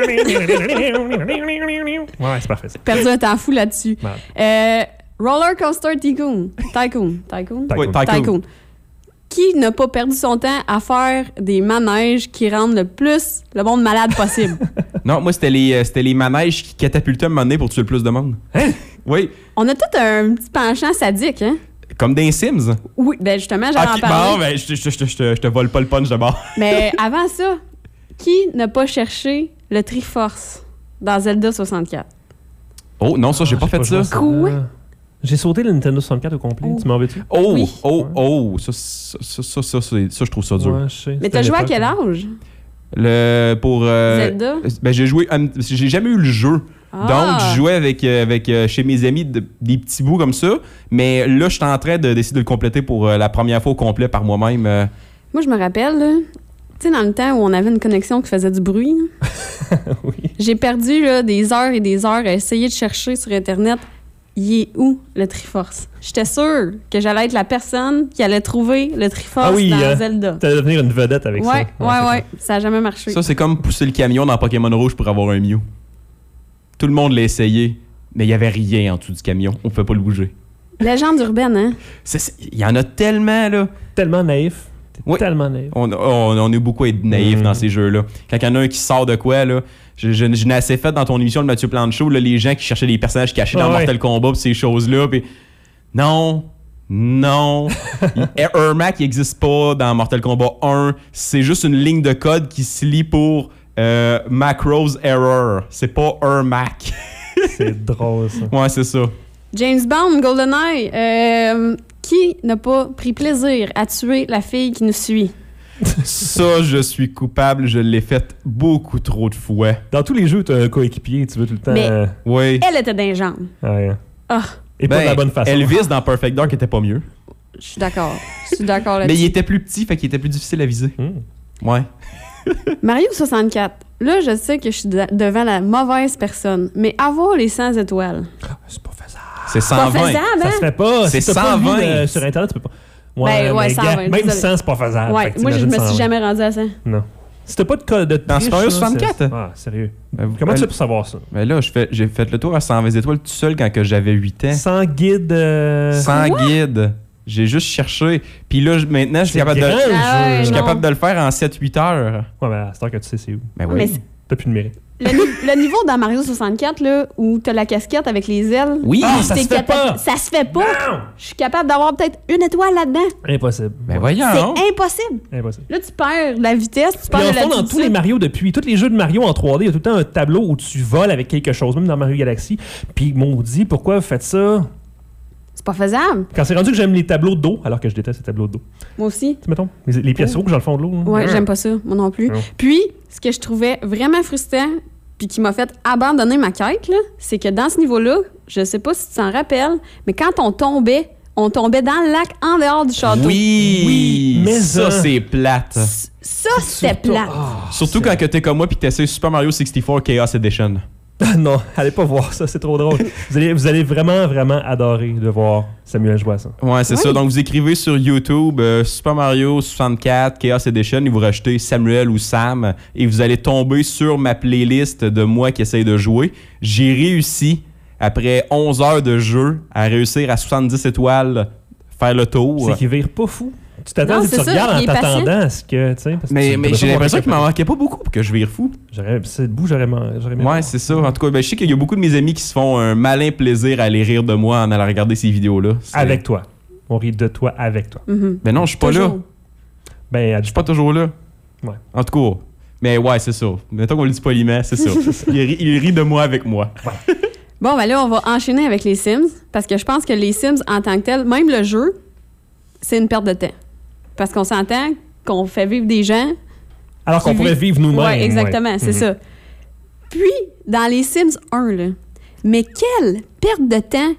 Ouais, c'est parfait. Ça. Perdu un temps fou là-dessus. Roller Coaster Tycoon. Oui, Tycoon. Qui n'a pas perdu son temps à faire des manèges qui rendent le plus le monde malade possible? Non, moi, c'était les manèges qui catapultaient à un moment donné pour tuer le plus de monde. Hein? Oui. On a tout un petit penchant sadique, hein? Comme dans les Sims. Oui, ben justement, j'allais en Bon, parler. ben, je te vole pas le punch de bord. Mais avant ça, qui n'a pas cherché le Triforce dans Zelda 64? Oh, non, ça, j'ai pas fait ça. Quoi? J'ai sauté le Nintendo 64 au complet. Tu m'en veux-tu? Oh, Oui. ça, je trouve ça dur. Ouais, je sais. Mais t'as joué à quel âge? Pour Zelda? Ben, j'ai jamais eu le jeu. Ah. Donc, je jouais avec chez mes amis des petits bouts comme ça. Mais là, je suis en train d'essayer de le compléter pour la première fois au complet par moi-même. Moi, je me rappelle, là, tu sais, dans le temps où on avait une connexion qui faisait du bruit, Oui. j'ai perdu là, des heures et des heures à essayer de chercher sur Internet il est où le Triforce. J'étais sûre que j'allais être la personne qui allait trouver le Triforce dans Zelda. T'allais devenir une vedette avec Ouais. ça. Ça n'a jamais marché. Ça, c'est comme pousser le camion dans Pokémon Rouge pour avoir un Mew. Tout le monde l'a essayé, mais il n'y avait rien en dessous du camion. On ne pouvait pas le bouger. Légende urbaine, hein? Il y en a tellement, là. Tellement naïf. Oui. Tellement naïf. On est beaucoup à être naïfs dans ces jeux-là. Quand il y en a un qui sort de quoi, là, je n'ai assez fait dans ton émission de Mathieu Plante Show, là, les gens qui cherchaient des personnages cachés dans Mortal Kombat pis ces choses-là. Pis... Non. Ermac n'existe pas dans Mortal Kombat 1. C'est juste une ligne de code qui se lit pour Macro's Error. C'est pas Ermac. C'est drôle, ça. Ouais, c'est ça. James Bond, GoldenEye, qui n'a pas pris plaisir à tuer la fille qui nous suit? Ça, je suis coupable. Je l'ai fait beaucoup trop de fois. Dans tous les jeux, t'as un coéquipier, tu veux tout le temps... Mais- Oui. Elle était dans les jambes. Ouais. Ah, Et pas de la bonne façon. Elvis dans Perfect Dark était pas mieux. je suis d'accord. là-dessus. Mais il était plus petit, fait qu'il était plus difficile à viser. Ouais. Mario 64. Là, je sais que je suis devant la mauvaise personne, mais avoir les 100 étoiles. C'est pas faisable. C'est Pas 120. faisable, Ça hein? se fait pas. C'est Si t'as pas vu 120. sur Internet, tu peux pas. Ben, ouais, mais 120, gars, même désolé. 100, c'est pas faisable. Ouais, Fait que moi, je me t'imagines suis 120. jamais rendue à ça. Non. Si t'as pas de code de Dans triche, Super Mario là, 64? c'est- Ah, sérieux. Ben, Comment tu ben, fais pour savoir ça? Ben là, j'ai fait le tour à 120 étoiles tout seul quand que j'avais 8 ans. Sans guide... Sans guide. J'ai juste cherché. Puis là, maintenant, je suis C'est capable de... grand, Ah, le Je jeu. suis non. capable de le faire en 7-8 heures. Ouais, mais à cette heure que tu sais c'est où. Ben Mais oui. T'as plus de mérite. Le niveau dans Mario 64, là, où t'as la casquette avec les ailes. Oui, ça se fait pas. Ça se fait pas. Non! Je suis capable d'avoir peut-être une étoile là-dedans. Impossible. Ben voyons. C'est impossible. Impossible. Là, tu perds la vitesse, tu Puis perds en de la fond, dans tous les Mario depuis, tous les jeux de Mario en 3D, il y a tout le temps un tableau où tu voles avec quelque chose, même dans Mario Galaxy. Puis maudit, pourquoi vous faites ça? C'est pas faisable. Quand c'est rendu que j'aime les tableaux d'eau, alors que je déteste les tableaux d'eau. Moi aussi. Tu mettons, les pièces rouges dans le fond de l'eau. Hein? Ouais, j'aime pas ça, moi non plus. Non. Puis, ce que je trouvais vraiment frustrant, puis qui m'a fait abandonner ma quête, là, c'est que dans ce niveau-là, je sais pas si tu t'en rappelles, mais quand on tombait dans le lac en dehors du château. Oui, mais ça, c'est plate. Ça, c'était plate. Surtout quand t'es comme moi puis que t'essayes Super Mario 64 Chaos Edition. Non, allez pas voir ça, c'est trop drôle. vous allez vraiment, vraiment adorer de voir Samuel jouer à ça. Ouais, c'est ça. Donc, vous écrivez sur YouTube Super Mario 64 Chaos Edition et vous rajoutez Samuel ou Sam et vous allez tomber sur ma playlist de moi qui essaye de jouer. J'ai réussi, après 11 heures de jeu, à réussir à 70 étoiles, faire le tour. C'est qu'il vire pas fou. Tu t'attends, Non, tu c'est ça, regardes en il est patient. t'attendant à ce que, tu sais. Mais j'ai l'impression qu'il m'en manquait pas beaucoup pour que je vire fou. C'est debout, j'aurais aimé. Ouais, c'est ça. En tout cas, ben, je sais qu'il y a beaucoup de mes amis qui se font un malin plaisir à aller rire de moi en allant regarder ces vidéos-là. Avec toi. On rit de toi avec toi. Ben non, je suis pas là. Toujours. Ben, Je suis pas toujours là. Ouais. En tout cas. Mais ouais, c'est ça. Mettons qu'on le dit poliment, c'est ça. Il rit de moi avec moi. Bon, ben là, on va enchaîner avec les Sims, parce que je pense que les Sims, en tant que tel, même le jeu, c'est une perte de temps. Parce qu'on s'entend qu'on fait vivre des gens. alors qu'on pourrait vivre nous-mêmes. Oui, exactement, c'est Mhm. ça. Puis, dans les Sims 1, là, mais quelle perte de temps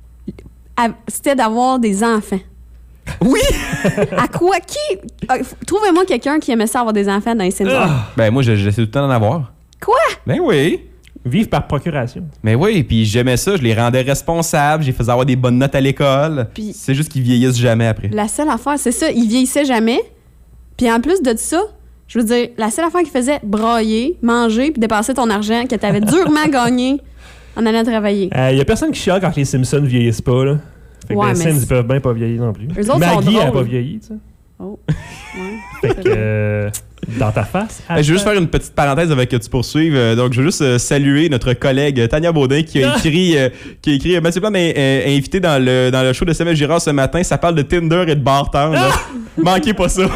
c'était d'avoir des enfants. Oui! À quoi? Trouvez-moi quelqu'un qui aimait ça avoir des enfants dans les Sims 1. Ben moi, j'essaie tout le temps d'en avoir. Quoi? Ben oui. Vivre par procuration. Mais oui, puis j'aimais ça, je les rendais responsables, je les faisais avoir des bonnes notes à l'école. Puis- C'est juste qu'ils vieillissent jamais après. La seule affaire, c'est ça, ils vieillissaient jamais. Puis en plus de ça, je veux dire, la seule affaire qu'ils faisaient, brailler, manger, puis dépenser ton argent que tu avais durement gagné en allant travailler. Il y a personne qui chiale quand les Simpsons vieillissent pas, là. Fait que Ouais, les mais Sims, ils peuvent bien pas vieillir non plus. Eux autres sont Maggie, elle a drôles. pas vieilli, tu sais. Oh. Ouais. Fait que, dans ta face. Je veux juste faire une petite parenthèse avec que tu poursuives. Donc, je veux juste saluer notre collègue Tania Baudin qui a écrit Mathieu Plante est invité dans le show de Samuel Girard ce matin. Ça parle de Tinder et de bartender. Manquez pas ça.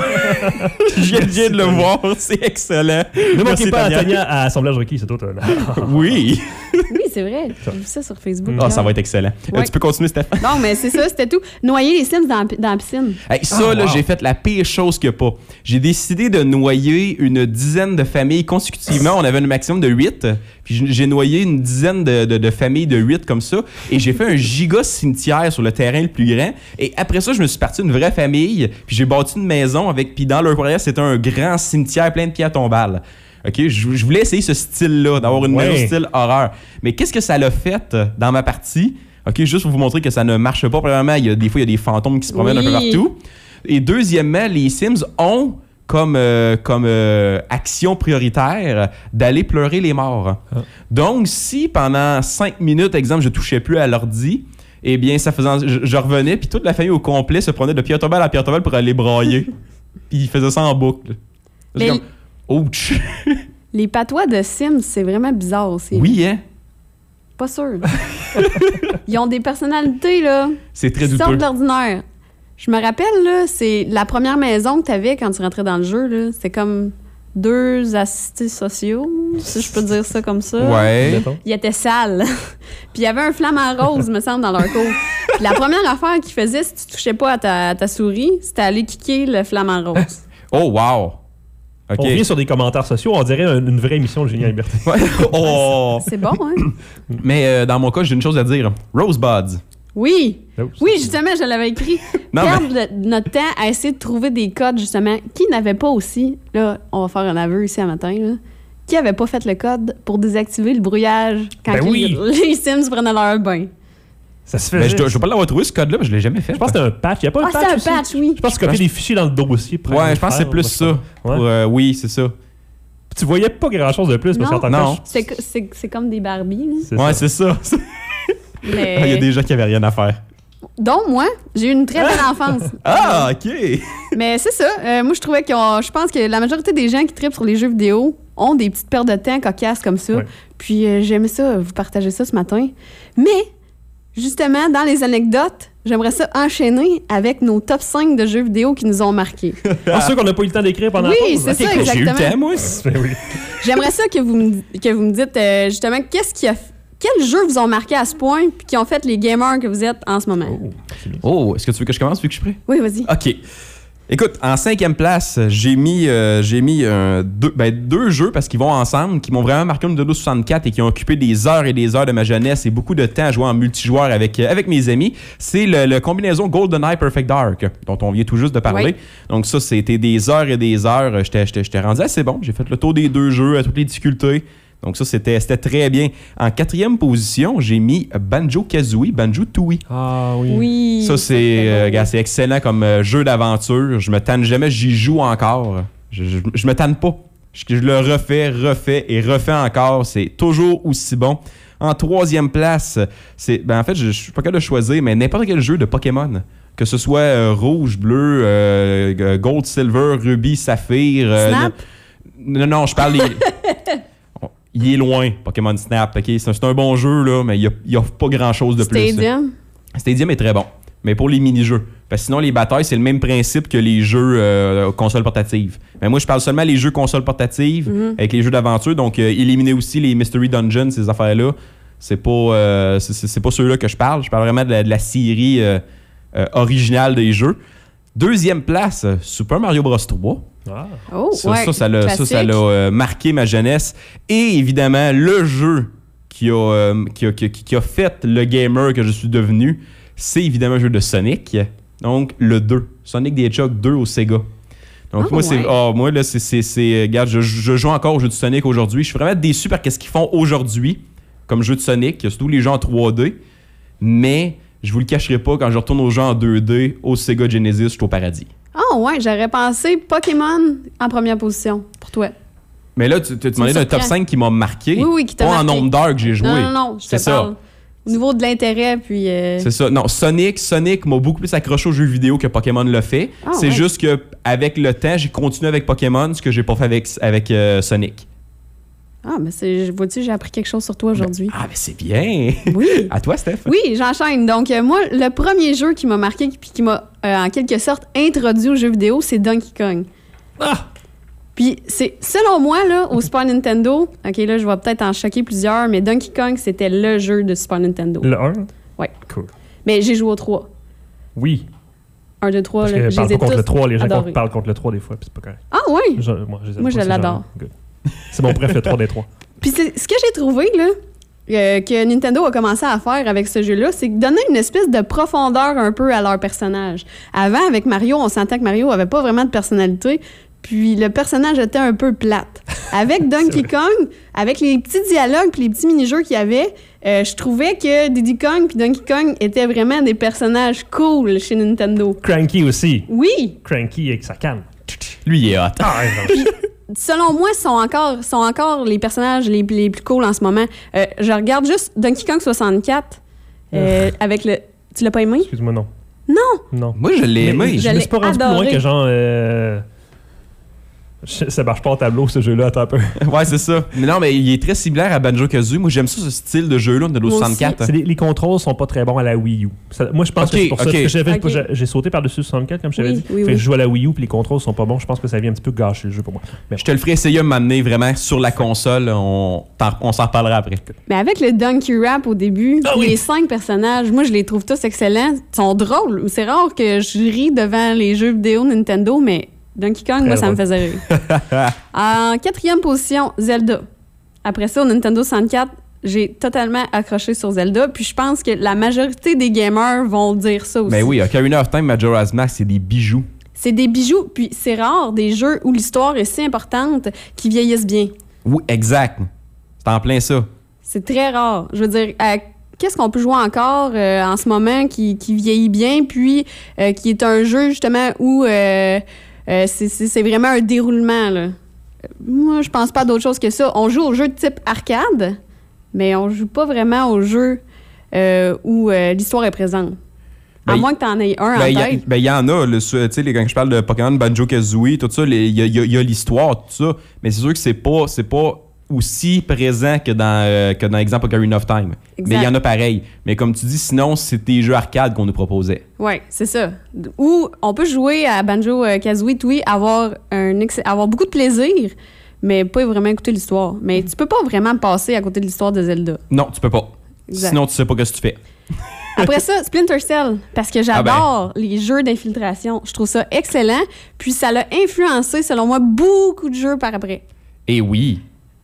Je viens de le voir. C'est excellent. Ne Merci, manquez pas à Tania à Assemblage requis, c'est autre. Oui. Oui, c'est vrai. J'ai vu ça sur Facebook. Ah, ça va être excellent. Ouais. Tu peux continuer, Stéphane. Bon, mais c'est ça, c'était tout. Noyer les Sims dans la piscine. Hey, ça, là, wow. j'ai fait la pire chose qu'il n'y a pas. J'ai décidé de noyer une dizaine de familles consécutivement. On avait un maximum de 8. Puis j'ai noyé une dizaine de familles de 8 comme ça. Et j'ai fait un giga cimetière sur le terrain le plus grand. Et après ça, je me suis parti d'une vraie famille. Puis j'ai bâti une maison avec. Puis dans leur arrière, c'était un grand cimetière plein de pierres tombales. OK, je voulais essayer ce style-là, d'avoir une maison style horreur. Mais qu'est-ce que ça l'a fait dans ma partie? OK, juste pour vous montrer que ça ne marche pas. Premièrement, des fois, il y a des fantômes qui se promènent un peu partout. Et deuxièmement, les Sims ont comme action prioritaire d'aller pleurer les morts. Ah. Donc, si pendant 5 minutes, exemple, je touchais plus à l'ordi, eh bien, ça faisait, je revenais, puis toute la famille au complet se prenait de pierre tombale à pierre tombale pour aller brailler. Puis ils faisaient ça en boucle. Mais comme, ouch! Les patois de Sims, c'est vraiment bizarre aussi. Oui, hein? Pas sûr. Ils ont des personnalités, là. C'est très qui sortent douteux. de l'ordinaire. Je me rappelle, là, c'est la première maison que tu avais quand tu rentrais dans le jeu, là. C'était comme 2 assistés sociaux, si je peux dire ça comme ça. Ouais. Ils étaient sales. Puis il y avait un flamant rose, me semble, dans leur cour. Puis la première affaire qu'ils faisaient, si tu touchais pas à ta souris, c'était aller kicker le flamant rose. Oh, wow! Okay. On revient sur des commentaires sociaux, on dirait une vraie émission de Génie à Liberté. Oh. C'est bon, hein? Mais dans mon cas, j'ai une chose à dire. Rosebuds. Oui! Oh, Oui, justement, je l'avais écrit. Perdre notre temps à essayer de trouver des codes, justement. Qui n'avait pas aussi, là, on va faire un aveu ici un matin, là, qui n'avait pas fait le code pour désactiver le brouillage quand les Sims prenaient leur bain? Ça se fait. Mais je dois pas l'avoir trouvé, ce code-là, mais je l'ai jamais fait. Je pense que c'était un patch. Il n'y a pas un patch. C'est un patch, oui. Je pense que tu copies des fichiers dans le dossier. Ouais, je pense que c'est plus ça. Ouais. Oui, c'est ça. Puis tu voyais pas grand-chose de plus, parce qu'en tant que non. C'est comme des Barbies. Ouais, c'est ça. Mais... Il y a des gens qui avaient rien à faire. Donc, moi, j'ai eu une très belle enfance. Ah, OK! Mais c'est ça. Moi, je trouvais je pense que la majorité des gens qui trippent sur les jeux vidéo, ont des petites paires de temps cocasses comme ça. Ouais. Puis j'aimais ça, vous partagez ça ce matin. Mais, justement, dans les anecdotes, j'aimerais ça enchaîner avec nos top 5 de jeux vidéo qui nous ont marqués. Ceux qu'on n'a pas eu le temps d'écrire pendant la Oui, pause. c'est ça, J'ai eu le exactement. temps, moi. Ben oui. J'aimerais ça que vous me dites, justement, quels jeux vous ont marqué à ce point puis qui ont fait les gamers que vous êtes en ce moment? Oh, est-ce que tu veux que je commence vu que je suis prêt? Oui, vas-y. OK. Écoute, en 5e place, j'ai mis deux jeux parce qu'ils vont ensemble, qui m'ont vraiment marqué au Nintendo 64 et qui ont occupé des heures et des heures de ma jeunesse et beaucoup de temps à jouer en multijoueur avec mes amis. C'est le combinaison GoldenEye Perfect Dark, dont on vient tout juste de parler. Oui. Donc ça, c'était des heures et des heures. J'étais rendu assez bon. J'ai fait le tour des 2 jeux à toutes les difficultés. Donc ça, c'était très bien. En 4e position, j'ai mis Banjo-Kazooie, Banjo-Tooie. Ah oui. Oui. Ça, c'est excellent comme jeu d'aventure. Je me tanne jamais, j'y joue encore. Je me tanne pas. Je le refais encore. C'est toujours aussi bon. En 3e place, en fait, je suis pas capable de choisir, mais n'importe quel jeu de Pokémon. Que ce soit rouge, bleu, gold, silver, ruby, saphir. Snap? Non, je parle des... Il est loin, Pokémon Snap. Okay? C'est un bon jeu, là, mais il n'y a pas grand-chose de plus. Stadium? Stadium est très bon, mais pour les mini-jeux. Parce que sinon, les batailles, c'est le même principe que les jeux consoles portatives. Mais moi, je parle seulement des jeux consoles portatives avec les jeux d'aventure. Donc, éliminer aussi les Mystery Dungeons, ces affaires-là. C'est pas ceux-là que je parle. Je parle vraiment de la série originale des jeux. 2e place, Super Mario Bros. 3. Ah. Oh, Ça classique. l'a marqué ma jeunesse. Et évidemment, le jeu qui a fait le gamer que je suis devenu, c'est évidemment un jeu de Sonic. Donc, le 2. Sonic the Hedgehog 2 au Sega. Donc, regarde, je joue encore au jeu de Sonic aujourd'hui. Je suis vraiment déçu par ce qu'ils font aujourd'hui comme jeu de Sonic, surtout les jeux en 3D. Mais je vous le cacherai pas, quand je retourne aux jeux en 2D, au Sega Genesis, je suis au paradis. Ah ouais, j'aurais pensé Pokémon en première position pour toi. Mais là, tu demandais d'un top 5 qui m'a marqué. Oui, qui t'a pas marqué. en nombre d'heures que j'ai joué. Non, je te parle. Au niveau de l'intérêt, puis... C'est ça. Non, Sonic m'a beaucoup plus accroché aux jeux vidéo que Pokémon le fait. Ah, c'est ouais. juste qu'avec le temps, j'ai continué avec Pokémon, ce que j'ai pas fait avec Sonic. Ah, mais vois-tu, j'ai appris quelque chose sur toi aujourd'hui. Ah, mais c'est bien! Oui. À toi, Steph? Oui, j'enchaîne. Donc, moi, le premier jeu qui m'a marqué puis qui m'a, en quelque sorte, introduit aux jeux vidéo, c'est Donkey Kong. Ah! Puis, c'est, selon moi, là, au Super Nintendo, OK, là, je vais peut-être en choquer plusieurs, mais Donkey Kong, c'était le jeu de Super Nintendo. Le 1? Ouais. Cool. Mais j'ai joué au 3. Oui. 1, 2, 3, Parce là, que je parle les ai pas contre tous le 3, les gens adorés. parlent contre le 3 des fois, puis c'est pas correct. Ah oui? Moi, je l'adore. C'est mon préf, le 3 des 3. Puis ce que j'ai trouvé, là, que Nintendo a commencé à faire avec ce jeu-là, c'est que donner une espèce de profondeur un peu à leur personnage. Avant, avec Mario, on sentait que Mario avait pas vraiment de personnalité, puis le personnage était un peu plate. Avec Donkey Kong, avec les petits dialogues puis les petits mini-jeux qu'il y avait, je trouvais que Diddy Kong puis Donkey Kong étaient vraiment des personnages cool chez Nintendo. Cranky aussi. Oui! Cranky avec sa canne. Lui, il est hot. Ah, ouais, Selon moi, sont encore les personnages les plus cool en ce moment. Je regarde juste Donkey Kong 64 avec le... Tu l'as pas aimé? excuse-moi, non. Non! Non. Moi, je l'ai aimé. Je me suis pas rendu plus loin adoré. que genre... ça marche pas en tableau, ce jeu-là, attends un peu. Ouais, c'est ça. Mais non, mais il est très similaire à Banjo-Kazooie. Moi, j'aime ça, ce style de jeu-là de Moi aussi. 64. Les contrôles sont pas très bons à la Wii U. Moi, je pense que c'est pour ça. Ok. Parce que Ok. j'ai sauté par-dessus 64, comme je t'avais Oui, dit. oui, Fait que oui. je joue à la Wii U, puis les contrôles sont pas bons. Je pense que ça vient un petit peu gâcher le jeu pour moi. Mais Je te le ferai essayer à m'amener vraiment sur la console. On s'en reparlera après. Mais avec le Donkey Rap au début, Ah oui. les 5 personnages, moi, je les trouve tous excellents. Ils sont drôles. C'est rare que je ris devant les jeux vidéo Nintendo, mais Donkey Kong, moi, ça me faisait rire. En 4e position, Zelda. Après ça, au Nintendo 64, j'ai totalement accroché sur Zelda. Puis je pense que la majorité des gamers vont dire ça aussi. Mais oui, Ocarina of Time, Majora's Mask, c'est des bijoux. C'est des bijoux. Puis c'est rare des jeux où l'histoire est si importante qui vieillissent bien. Oui, exact. C'est en plein ça. C'est très rare. Je veux dire, qu'est-ce qu'on peut jouer encore en ce moment qui vieillit bien, puis qui est un jeu justement où c'est vraiment un déroulement, là. Moi, je pense pas à d'autre chose que ça. On joue aux jeux de type arcade, mais on joue pas vraiment aux jeux où l'histoire est présente. À moins que t'en aies un en tête. Il y en a. Tu sais, quand je parle de Pokémon Banjo-Kazooie, tout ça, il y a l'histoire, tout ça. Mais c'est sûr que c'est pas aussi présent que dans exemple Ocarina of Time. Exact. Mais il y en a pareil. Mais comme tu dis, sinon, c'est des jeux arcade qu'on nous proposait. Oui, c'est ça. Ou on peut jouer à Banjo-Kazooie, oui, avoir beaucoup de plaisir, mais pas vraiment écouter l'histoire. Mais tu peux pas vraiment passer à côté de l'histoire de Zelda. Non, tu peux pas. Exact. Sinon, tu sais pas ce que tu fais. Après ça, Splinter Cell, parce que j'adore les jeux d'infiltration. Je trouve ça excellent. Puis ça l'a influencé, selon moi, beaucoup de jeux par après. Et oui.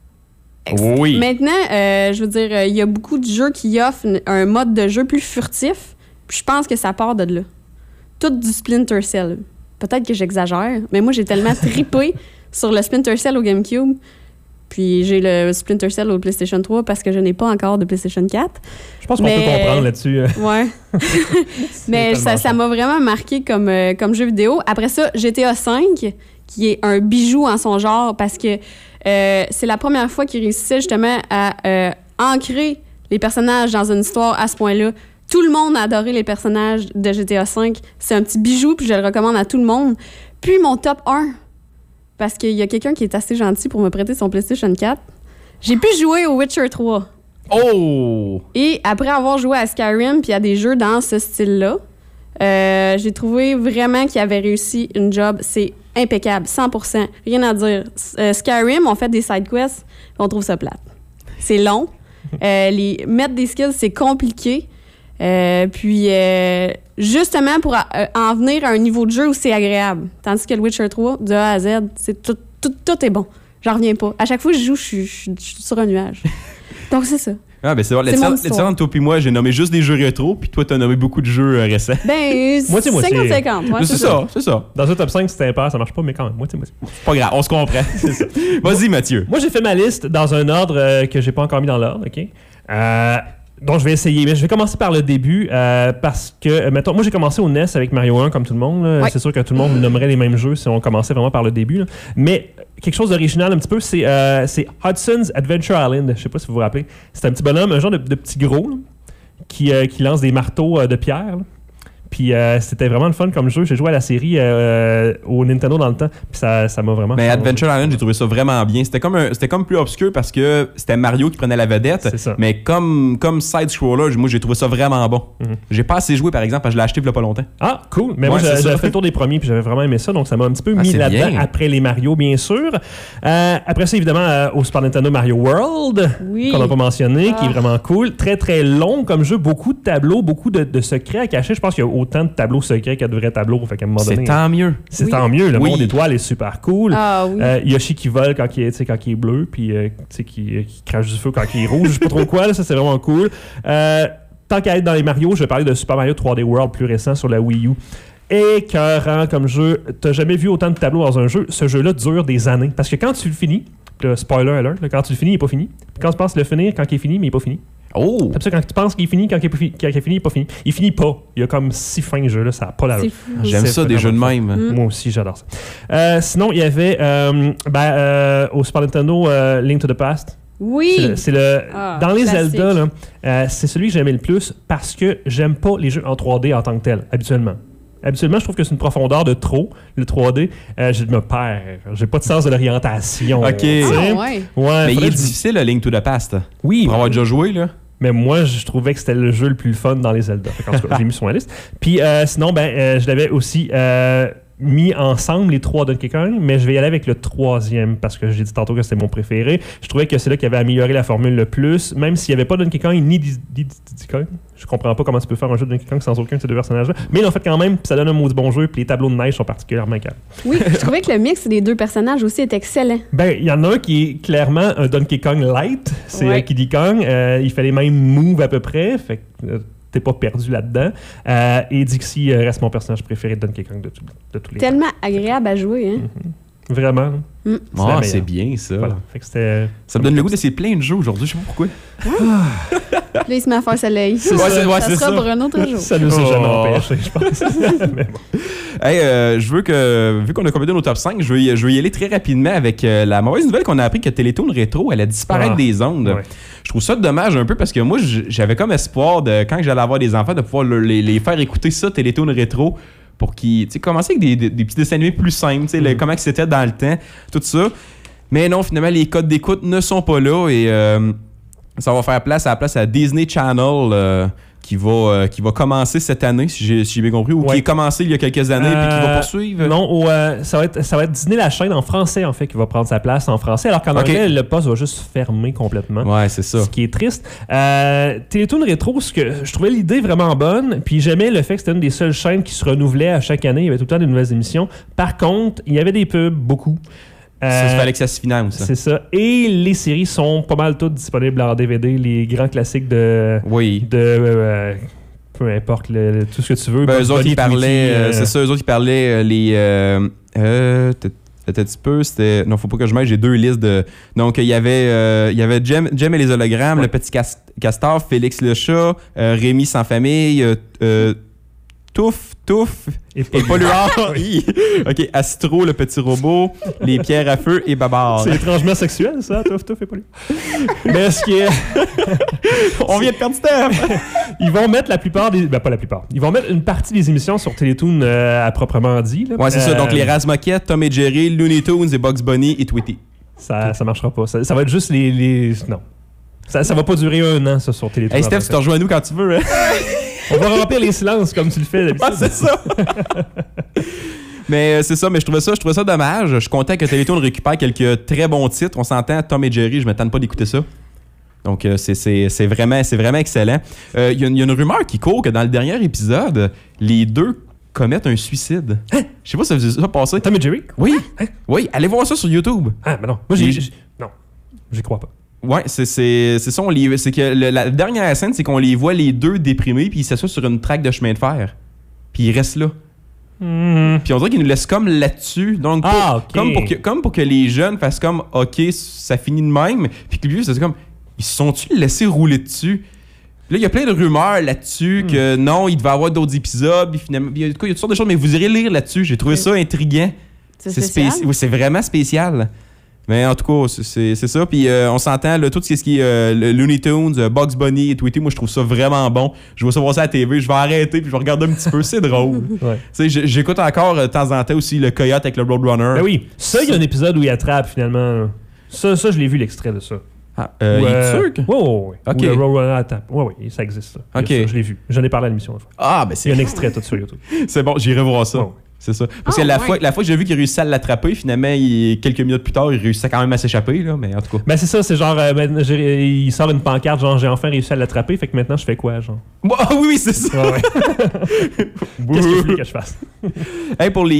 Oui. Maintenant, je veux dire, il y a beaucoup de jeux qui offrent un mode de jeu plus furtif. Puis je pense que ça part de là. Tout du Splinter Cell. Peut-être que j'exagère, mais moi, j'ai tellement trippé sur le Splinter Cell au GameCube. Puis j'ai le Splinter Cell au PlayStation 3 parce que je n'ai pas encore de PlayStation 4. Je pense qu'on peut comprendre là-dessus. Ouais. Mais ça m'a vraiment marqué comme jeu vidéo. Après ça, GTA V, qui est un bijou en son genre parce que c'est la première fois qu'il réussissait justement à ancrer les personnages dans une histoire à ce point-là. Tout le monde a adoré les personnages de GTA V. C'est un petit bijou, puis je le recommande à tout le monde. Puis mon top 1, parce qu'il y a quelqu'un qui est assez gentil pour me prêter son PlayStation 4. J'ai pu jouer au Witcher 3. Oh! Et après avoir joué à Skyrim puis à des jeux dans ce style-là, j'ai trouvé vraiment qu'il avait réussi une job. C'est impeccable, 100%. Rien à dire. Skyrim, on fait des side quests, on trouve ça plate. C'est long. Mettre des skills, c'est compliqué. Puis, justement, pour en venir à un niveau de jeu où c'est agréable. Tandis que le Witcher 3, de A à Z, c'est tout est bon. J'en reviens pas. À chaque fois que je joue, je suis sur un nuage. Donc, c'est ça. Ah, ben c'est vrai. L'étudiant entre toi et moi, j'ai nommé juste des jeux rétro, puis toi, t'as nommé beaucoup de jeux récents. Ben, 50-50. Ouais, c'est ça. Dans un top 5, c'est impair, ça marche pas, mais quand même, moitié-moitié. C'est pas grave, on se comprend. C'est ça. Vas-y, Mathieu. Moi, j'ai fait ma liste dans un ordre que j'ai pas encore mis dans l'ordre, OK? Donc, je vais essayer. Mais je vais commencer par le début parce que, mettons, moi, j'ai commencé au NES avec Mario 1 comme tout le monde. Ouais. C'est sûr que tout le monde nommerait les mêmes jeux si on commençait vraiment par le début. Là. Mais quelque chose d'original un petit peu, c'est Hudson's Adventure Island. Je sais pas si vous vous rappelez. C'est un petit bonhomme, un genre de petit gros là, qui lance des marteaux de pierre. Là. Puis c'était vraiment le fun comme jeu. J'ai joué à la série au Nintendo dans le temps. Puis ça m'a vraiment... Mais Adventure Island, j'ai trouvé ça vraiment bien. C'était comme plus obscur parce que c'était Mario qui prenait la vedette. C'est ça. Mais comme side-scroller, moi, j'ai trouvé ça vraiment bon. Mm-hmm. J'ai pas assez joué, par exemple, parce que je l'ai acheté il y a pas longtemps. Ah, cool. Mais moi, j'avais fait le tour des premiers puis j'avais vraiment aimé ça. Donc, ça m'a un petit peu mis là-dedans après les Mario, bien sûr. Après ça, évidemment, au Super Nintendo, Mario World, qu'on n'a pas mentionné, qui est vraiment cool. Très, très long comme jeu. Beaucoup de tableaux, beaucoup de secrets à cacher. Je pense qu'il y a autant de tableaux secrets qu'il y a de vrais tableaux. Fait qu'à un moment donné, tant mieux. C'est tant mieux. Le monde étoile est super cool. Ah, oui. Yoshi qui vole quand il est bleu, puis qui crache du feu quand il est rouge. Je sais pas trop quoi. Là, ça, c'est vraiment cool. Tant qu'à être dans les Mario, je vais parler de Super Mario 3D World plus récent sur la Wii U. Écœurant comme jeu. T'as jamais vu autant de tableaux dans un jeu. Ce jeu-là dure des années. Parce que quand tu le finis, spoiler alert, quand tu le finis, il n'est pas fini. Puis quand tu penses le finir, quand il est fini, mais il n'est pas fini. Oh! C'est pour ça quand tu penses qu'il est fini, quand il est fini, il n'est pas fini. Il finit pas. Il y a comme 6 fins de jeu, là, ça n'a pas la vie. J'aime ça, des jeux de même. Moi aussi, j'adore ça. Sinon, il y avait au Super Nintendo Link to the Past. Oui! C'est dans les classique. Zelda, là, c'est celui que j'aimais le plus parce que j'aime pas les jeux en 3D en tant que tel, habituellement. Habituellement, je trouve que c'est une profondeur de trop, le 3D. Je me perds. J'ai pas de sens de l'orientation. OK. Ouais. Mais il est difficile, le Link to the Past. Oui. Pour avoir déjà joué, là. Mais moi, je trouvais que c'était le jeu le plus fun dans les Zelda. En tout cas, j'ai mis sur ma liste. Puis sinon, je l'avais aussi mis ensemble, les 3 Donkey Kong, mais je vais y aller avec le 3e parce que j'ai dit tantôt que c'était mon préféré. Je trouvais que c'est là qu'il avait amélioré la formule le plus, même s'il n'y avait pas Donkey Kong ni Diddy Kong. Je comprends pas comment tu peux faire un jeu de Donkey Kong sans aucun de ces deux personnages-là. Mais ils l'ont fait quand même, puis ça donne un maudit bon jeu, puis les tableaux de neige sont particulièrement calmes. Oui, je trouvais que le mix des deux personnages aussi est excellent. Il y en a un qui est clairement un Donkey Kong light, c'est Kiddy Kong. Il fait les mêmes moves à peu près, fait que t'es pas perdu là-dedans. Et Dixie reste mon personnage préféré de Donkey Kong de tous les temps. Tellement agréable à jouer, hein? Mm-hmm. Vraiment. C'est bien ça. Voilà. Fait que ça me donne le goût d'essayer plein de jeux aujourd'hui, je sais pas pourquoi. Là, il se met à faire soleil. Ça sera pour un autre jour. Ça nous a jamais empêché, je pense. Mais bon. Hey, je veux que, vu qu'on a complété nos top 5, je vais y aller très rapidement avec la mauvaise nouvelle qu'on a appris que Télétoon Rétro allait disparaître des ondes. Ouais. trouve ça dommage un peu parce que moi, j'avais comme espoir de, quand j'allais avoir des enfants, de pouvoir les faire écouter ça, Télétoon rétro, pour qu'ils, tu sais, commencer avec des petits dessins animés plus simples, tu sais, comment c'était dans le temps, tout ça. Mais non, finalement, les codes d'écoute ne sont pas là et ça va faire place à Disney Channel qui va commencer cette année, si j'ai bien compris, ou qui est commencé il y a quelques années puis qui va poursuivre. Non, ça va être Disney la chaîne en français, en fait, qui va prendre sa place en français, alors qu'en anglais, le poste va juste fermer complètement. Ouais, c'est ça. Ce qui est triste. Télétoon Rétro, je trouvais l'idée vraiment bonne, puis j'aimais le fait que c'était une des seules chaînes qui se renouvelait à chaque année. Il y avait tout le temps des nouvelles émissions. Par contre, il y avait des pubs, beaucoup. Ça fallait que ça se finance. C'est ça. Et les séries sont pas mal toutes disponibles en DVD, les grands classiques de... Oui. Peu importe, tout ce que tu veux. Eux autres, ils parlaient... c'est ça, eux autres, ils parlaient les... C'était un petit peu, c'était... Non, faut pas que je mette, j'ai 2 listes de... Donc, il y avait Jem et les hologrammes, le petit castor, Félix le chat, Rémi sans famille, Touffe et Polluard. OK, Astro, le petit robot, les pierres à feu et Babar. C'est étrangement sexuel, ça, Touffe et Polluard. Mais ce qui est... On vient de perdre Steph! Ils vont mettre la plupart des... Ben, pas la plupart. Ils vont mettre une partie des émissions sur Télétoon à proprement dit. Là. Ouais, c'est ça. Donc, les Razmoquettes, Tom et Jerry, Looney Tunes et Bugs Bunny et Tweety. Ça marchera pas. Ça va être juste les... Non. Ça va pas durer 1 an, ça, sur Télétoon. Hey, Steph, tu te rejoins à nous quand tu veux. Hein? On va remplir les silences comme tu le fais d'habitude. Ah, c'est ça! Mais c'est ça, mais je trouvais ça dommage. Je suis content que Télétoon récupère quelques très bons titres. On s'entend, Tom et Jerry, je ne m'attends pas d'écouter ça. Donc, c'est vraiment excellent. Il y a une rumeur qui court que dans le dernier épisode, les deux commettent un suicide. Hein? Je sais pas si ça faisait ça passer. Tom et Jerry? Oui. Hein? Oui, allez voir ça sur YouTube. Ah, mais non. Moi, non, j'y crois pas. Ouais, c'est ça. C'est que la dernière scène, c'est qu'on les voit les deux déprimés, puis ils s'assoient sur une traque de chemin de fer. Puis ils restent là. Puis on dirait qu'ils nous laissent comme là-dessus. Donc, comme pour que les jeunes fassent comme, OK, ça finit de même. Puis que les vieux, c'est comme, ils se sont-ils laissés rouler dessus? Là, il y a plein de rumeurs là-dessus que non, il devait y avoir d'autres épisodes. Puis finalement, il y a toutes sortes de choses, mais vous irez lire là-dessus. J'ai trouvé ça intriguant. C'est spécial? Oui, c'est vraiment spécial. Mais en tout cas, c'est ça. Puis on s'entend, là, tout ce qui est le Looney Tunes, Bugs Bunny et Tweety, moi, je trouve ça vraiment bon. Je vais savoir ça à la TV, je vais arrêter puis je vais regarder un petit peu. C'est drôle. Ouais. J'écoute encore de temps en temps aussi le Coyote avec le Roadrunner. Ben oui. Ça, il y a un épisode où il attrape, finalement. Ça je l'ai vu, l'extrait de ça. Il est sûr que... Oui. Okay. Où le Roadrunner attaque. Oui, ça existe, ça. OK. Ça, je l'ai vu. J'en ai parlé à l'émission. Ah, ben c'est... Il y a un extrait tout sur YouTube. C'est bon, j'irai voir ça. Oh. C'est ça. Parce que la fois que j'ai vu qu'il réussissait à l'attraper, finalement, quelques minutes plus tard, il réussissait quand même à s'échapper, là, mais en tout cas. Ben c'est ça, c'est genre, il sort une pancarte, genre, j'ai enfin réussi à l'attraper, fait que maintenant, je fais quoi, genre? Oui, c'est ça. Ouais. Qu'est-ce que je voulais que je fasse? Hey, pour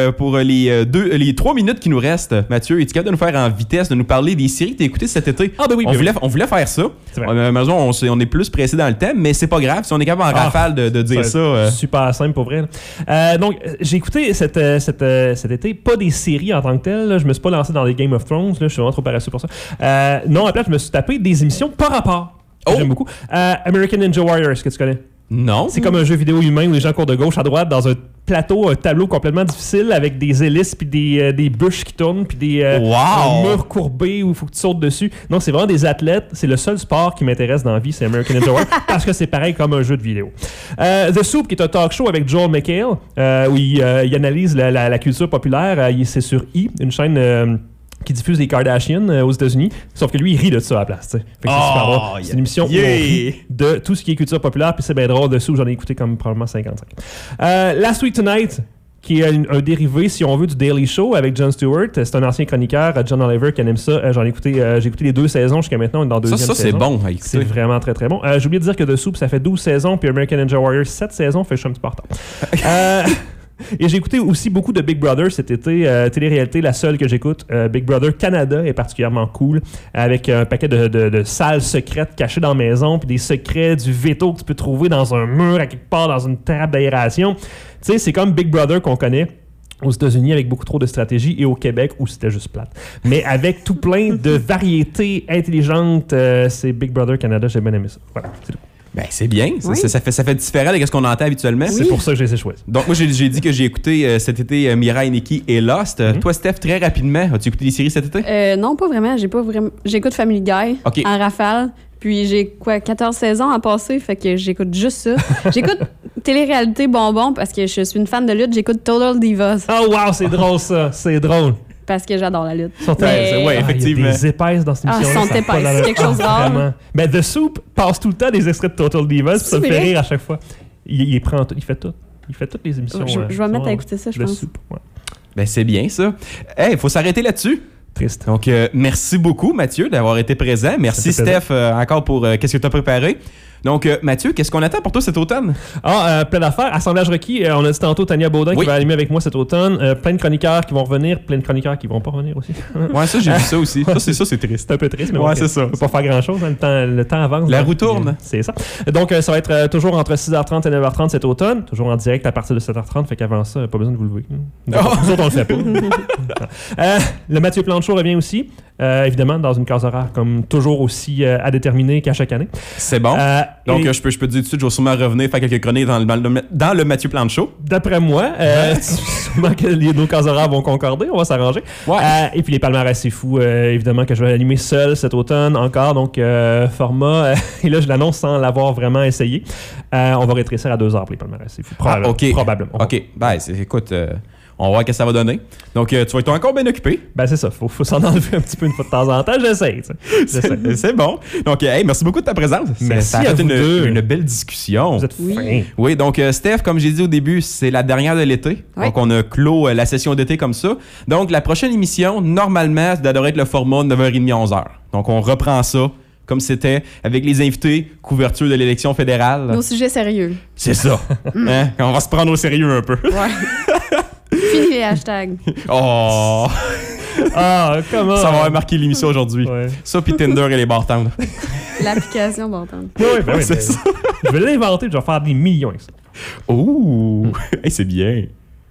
les 3 minutes qui nous restent, Mathieu, es-tu capable de nous faire en vitesse, de nous parler des séries que tu as écoutées cet été? Ah, ben oui. On voulait faire ça. Malheureusement, on est plus pressé dans le thème, mais c'est pas grave si on est capable en rafale de dire ça. Super simple pour vrai. Donc, j'ai écouté cet été, pas des séries en tant que telles. Là. Je me suis pas lancé dans des Game of Thrones. Là. Je suis vraiment trop paresseux pour ça. Non, à place, je me suis tapé des émissions par rapport. J'aime beaucoup. American Ninja Warrior, est-ce que tu connais? Non. C'est comme un jeu vidéo humain où les gens courent de gauche à droite dans un plateau, un tableau complètement difficile avec des hélices puis des bûches qui tournent puis des murs courbés où il faut que tu sautes dessus. Non, c'est vraiment des athlètes. C'est le seul sport qui m'intéresse dans la vie, c'est American Ninja Warrior parce que c'est pareil comme un jeu de vidéo. The Soup, qui est un talk show avec Joel McHale où il analyse la culture populaire. C'est sur E!, une chaîne... qui diffuse les Kardashians aux États-Unis, sauf que lui, il rit de ça à la place. Fait que c'est super drôle. C'est une émission où on rit de tout ce qui est culture populaire, puis c'est bien drôle dessus, j'en ai écouté comme probablement 55. Last Week Tonight, qui est un dérivé, si on veut, du Daily Show avec Jon Stewart. C'est un ancien chroniqueur, John Oliver, qui aime ça. J'ai écouté les 2 saisons jusqu'à maintenant, on est dans la deuxième saison. Ça, c'est bon à écouter. C'est vraiment très, très bon. J'ai oublié de dire que The Soup, ça fait 12 saisons, puis American Ninja Warrior, 7 saisons, fait que je suis un petit peu en retard. Et j'ai écouté aussi beaucoup de Big Brother cet été, télé-réalité, la seule que j'écoute. Big Brother Canada est particulièrement cool, avec un paquet de salles secrètes cachées dans la maison, puis des secrets du veto que tu peux trouver dans un mur à quelque part, dans une table d'aération. Tu sais, c'est comme Big Brother qu'on connaît aux États-Unis avec beaucoup trop de stratégie et au Québec où c'était juste plate. Mais avec tout plein de variétés intelligentes, c'est Big Brother Canada, j'ai bien aimé ça. Voilà, c'est tout. Ben, c'est bien. Oui. Ça fait différent de ce qu'on entend habituellement. Oui. C'est pour ça que j'ai essayé choisi. Donc, moi, j'ai dit que j'ai écouté cet été Mirai Nikki et Lost. Toi, Steph, très rapidement, as-tu écouté des séries cet été? Non, pas vraiment. J'écoute Family Guy en rafale. Puis j'ai 14 saisons à passer, fait que j'écoute juste ça. J'écoute télé-réalité bonbon parce que je suis une fan de lutte. J'écoute Total Divas. Oh wow, c'est drôle ça. C'est drôle. Parce que j'adore la lutte. Ouais, effectivement. Il y a des épaisses dans cette émission. Ils sont épaisses. C'est quelque chose de rare. Vraiment. Ben, The Soup passe tout le temps des extraits de Total Divas, puis ça me fait rire à chaque fois. Il prend tout, il fait tout. Il fait toutes les émissions. Je vais me mettre à écouter ça, je pense. Soup, ouais. Ben, c'est bien ça. Il faut s'arrêter là-dessus. Triste. Donc, merci beaucoup, Mathieu, d'avoir été présent. Merci, Steph, encore pour qu'est-ce que tu as préparé. Donc, Mathieu, qu'est-ce qu'on attend pour toi cet automne? Plein d'affaires. Assemblage requis. On a dit tantôt Tania Baudin qui va animer avec moi cet automne. Plein de chroniqueurs qui vont revenir. Plein de chroniqueurs qui vont pas revenir aussi. Ouais, ça, j'ai vu ça aussi. Ça, c'est triste. C'est un peu triste, mais ouais, c'est ça. On peut pas faire grand-chose. Hein. Le temps avance. La roue tourne. C'est ça. Donc, ça va être toujours entre 6h30 et 9h30 cet automne. Toujours en direct à partir de 7h30. Fait qu'avant ça, pas besoin de vous lever. Nous autres, on le fait pas. Le Mathieu Plante Show revient aussi. Évidemment, dans une case horaire comme toujours aussi à déterminer qu'à chaque année. C'est bon. Donc, je peux te dire tout de suite, je vais sûrement revenir faire quelques chroniques dans le Mathieu Plante Show. D'après moi, sûrement que nos cases horaires vont concorder, on va s'arranger. Ouais. Et puis les palmarès, c'est fou, évidemment, que je vais animer seul cet automne encore. Donc, format, et là, je l'annonce sans l'avoir vraiment essayé. On va rétrécir à 2 heures pour les palmarès, c'est fou. Probablement. OK. Ben, écoute... on va voir ce que ça va donner. Donc, tu vas être encore bien occupé. Ben, c'est ça. Faut s'en enlever un petit peu une fois de temps en temps. J'essaie. C'est bon. Donc, merci beaucoup de ta présence. Merci ça a été une belle discussion. Vous êtes fin. Oui, donc, Steph, comme j'ai dit au début, c'est la dernière de l'été. Oui. Donc, on a clos la session d'été comme ça. Donc, la prochaine émission, normalement, ça devrait être le format 9h30, 11h. Donc, on reprend ça comme c'était, avec les invités, couverture de l'élection fédérale. Nos sujets sérieux. C'est ça. Hein? On va se prendre au sérieux un peu. Ouais. Fini les hashtags. Oh! Comment? Ça va marquer l'émission aujourd'hui. Ouais. Ça, puis Tinder et les bartendes. L'application bartende. Oui, c'est ça. Je vais l'inventer, je vais faire des millions avec ça. Ouh! Hey, c'est bien.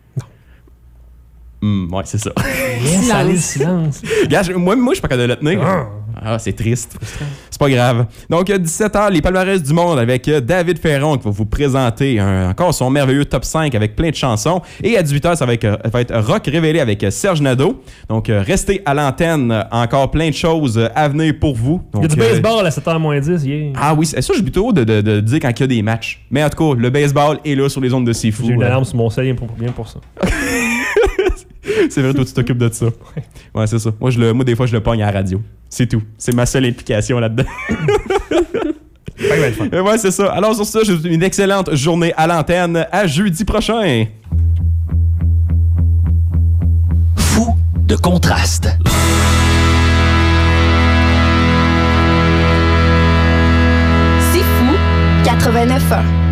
Ouais, c'est ça. Silence. Regarde, moi, je suis pas capable de le tenir. C'est triste. C'est pas grave. Donc, 17h, les palmarès du monde avec David Ferron qui va vous présenter encore son merveilleux top 5 avec plein de chansons. Et à 18h, ça va être Rock révélé avec Serge Nadeau. Donc, restez à l'antenne. Encore plein de choses à venir pour vous. Donc, il y a du baseball à 7h-10. Yeah. Ah oui, ça, je suis plutôt de dire quand il y a des matchs. Mais en tout cas, le baseball est là sur les ondes de C'est Fou. J'ai une alarme sur mon sel bien pour ça. C'est vrai, toi, tu t'occupes de ça. Ouais, c'est ça. Moi, des fois, je le pogne à la radio. C'est tout. C'est ma seule implication là-dedans. Ouais, c'est ça. Alors, sur ça, je vous souhaite une excellente journée à l'antenne. À jeudi prochain. Fou de contraste. C'est Fou 89.1.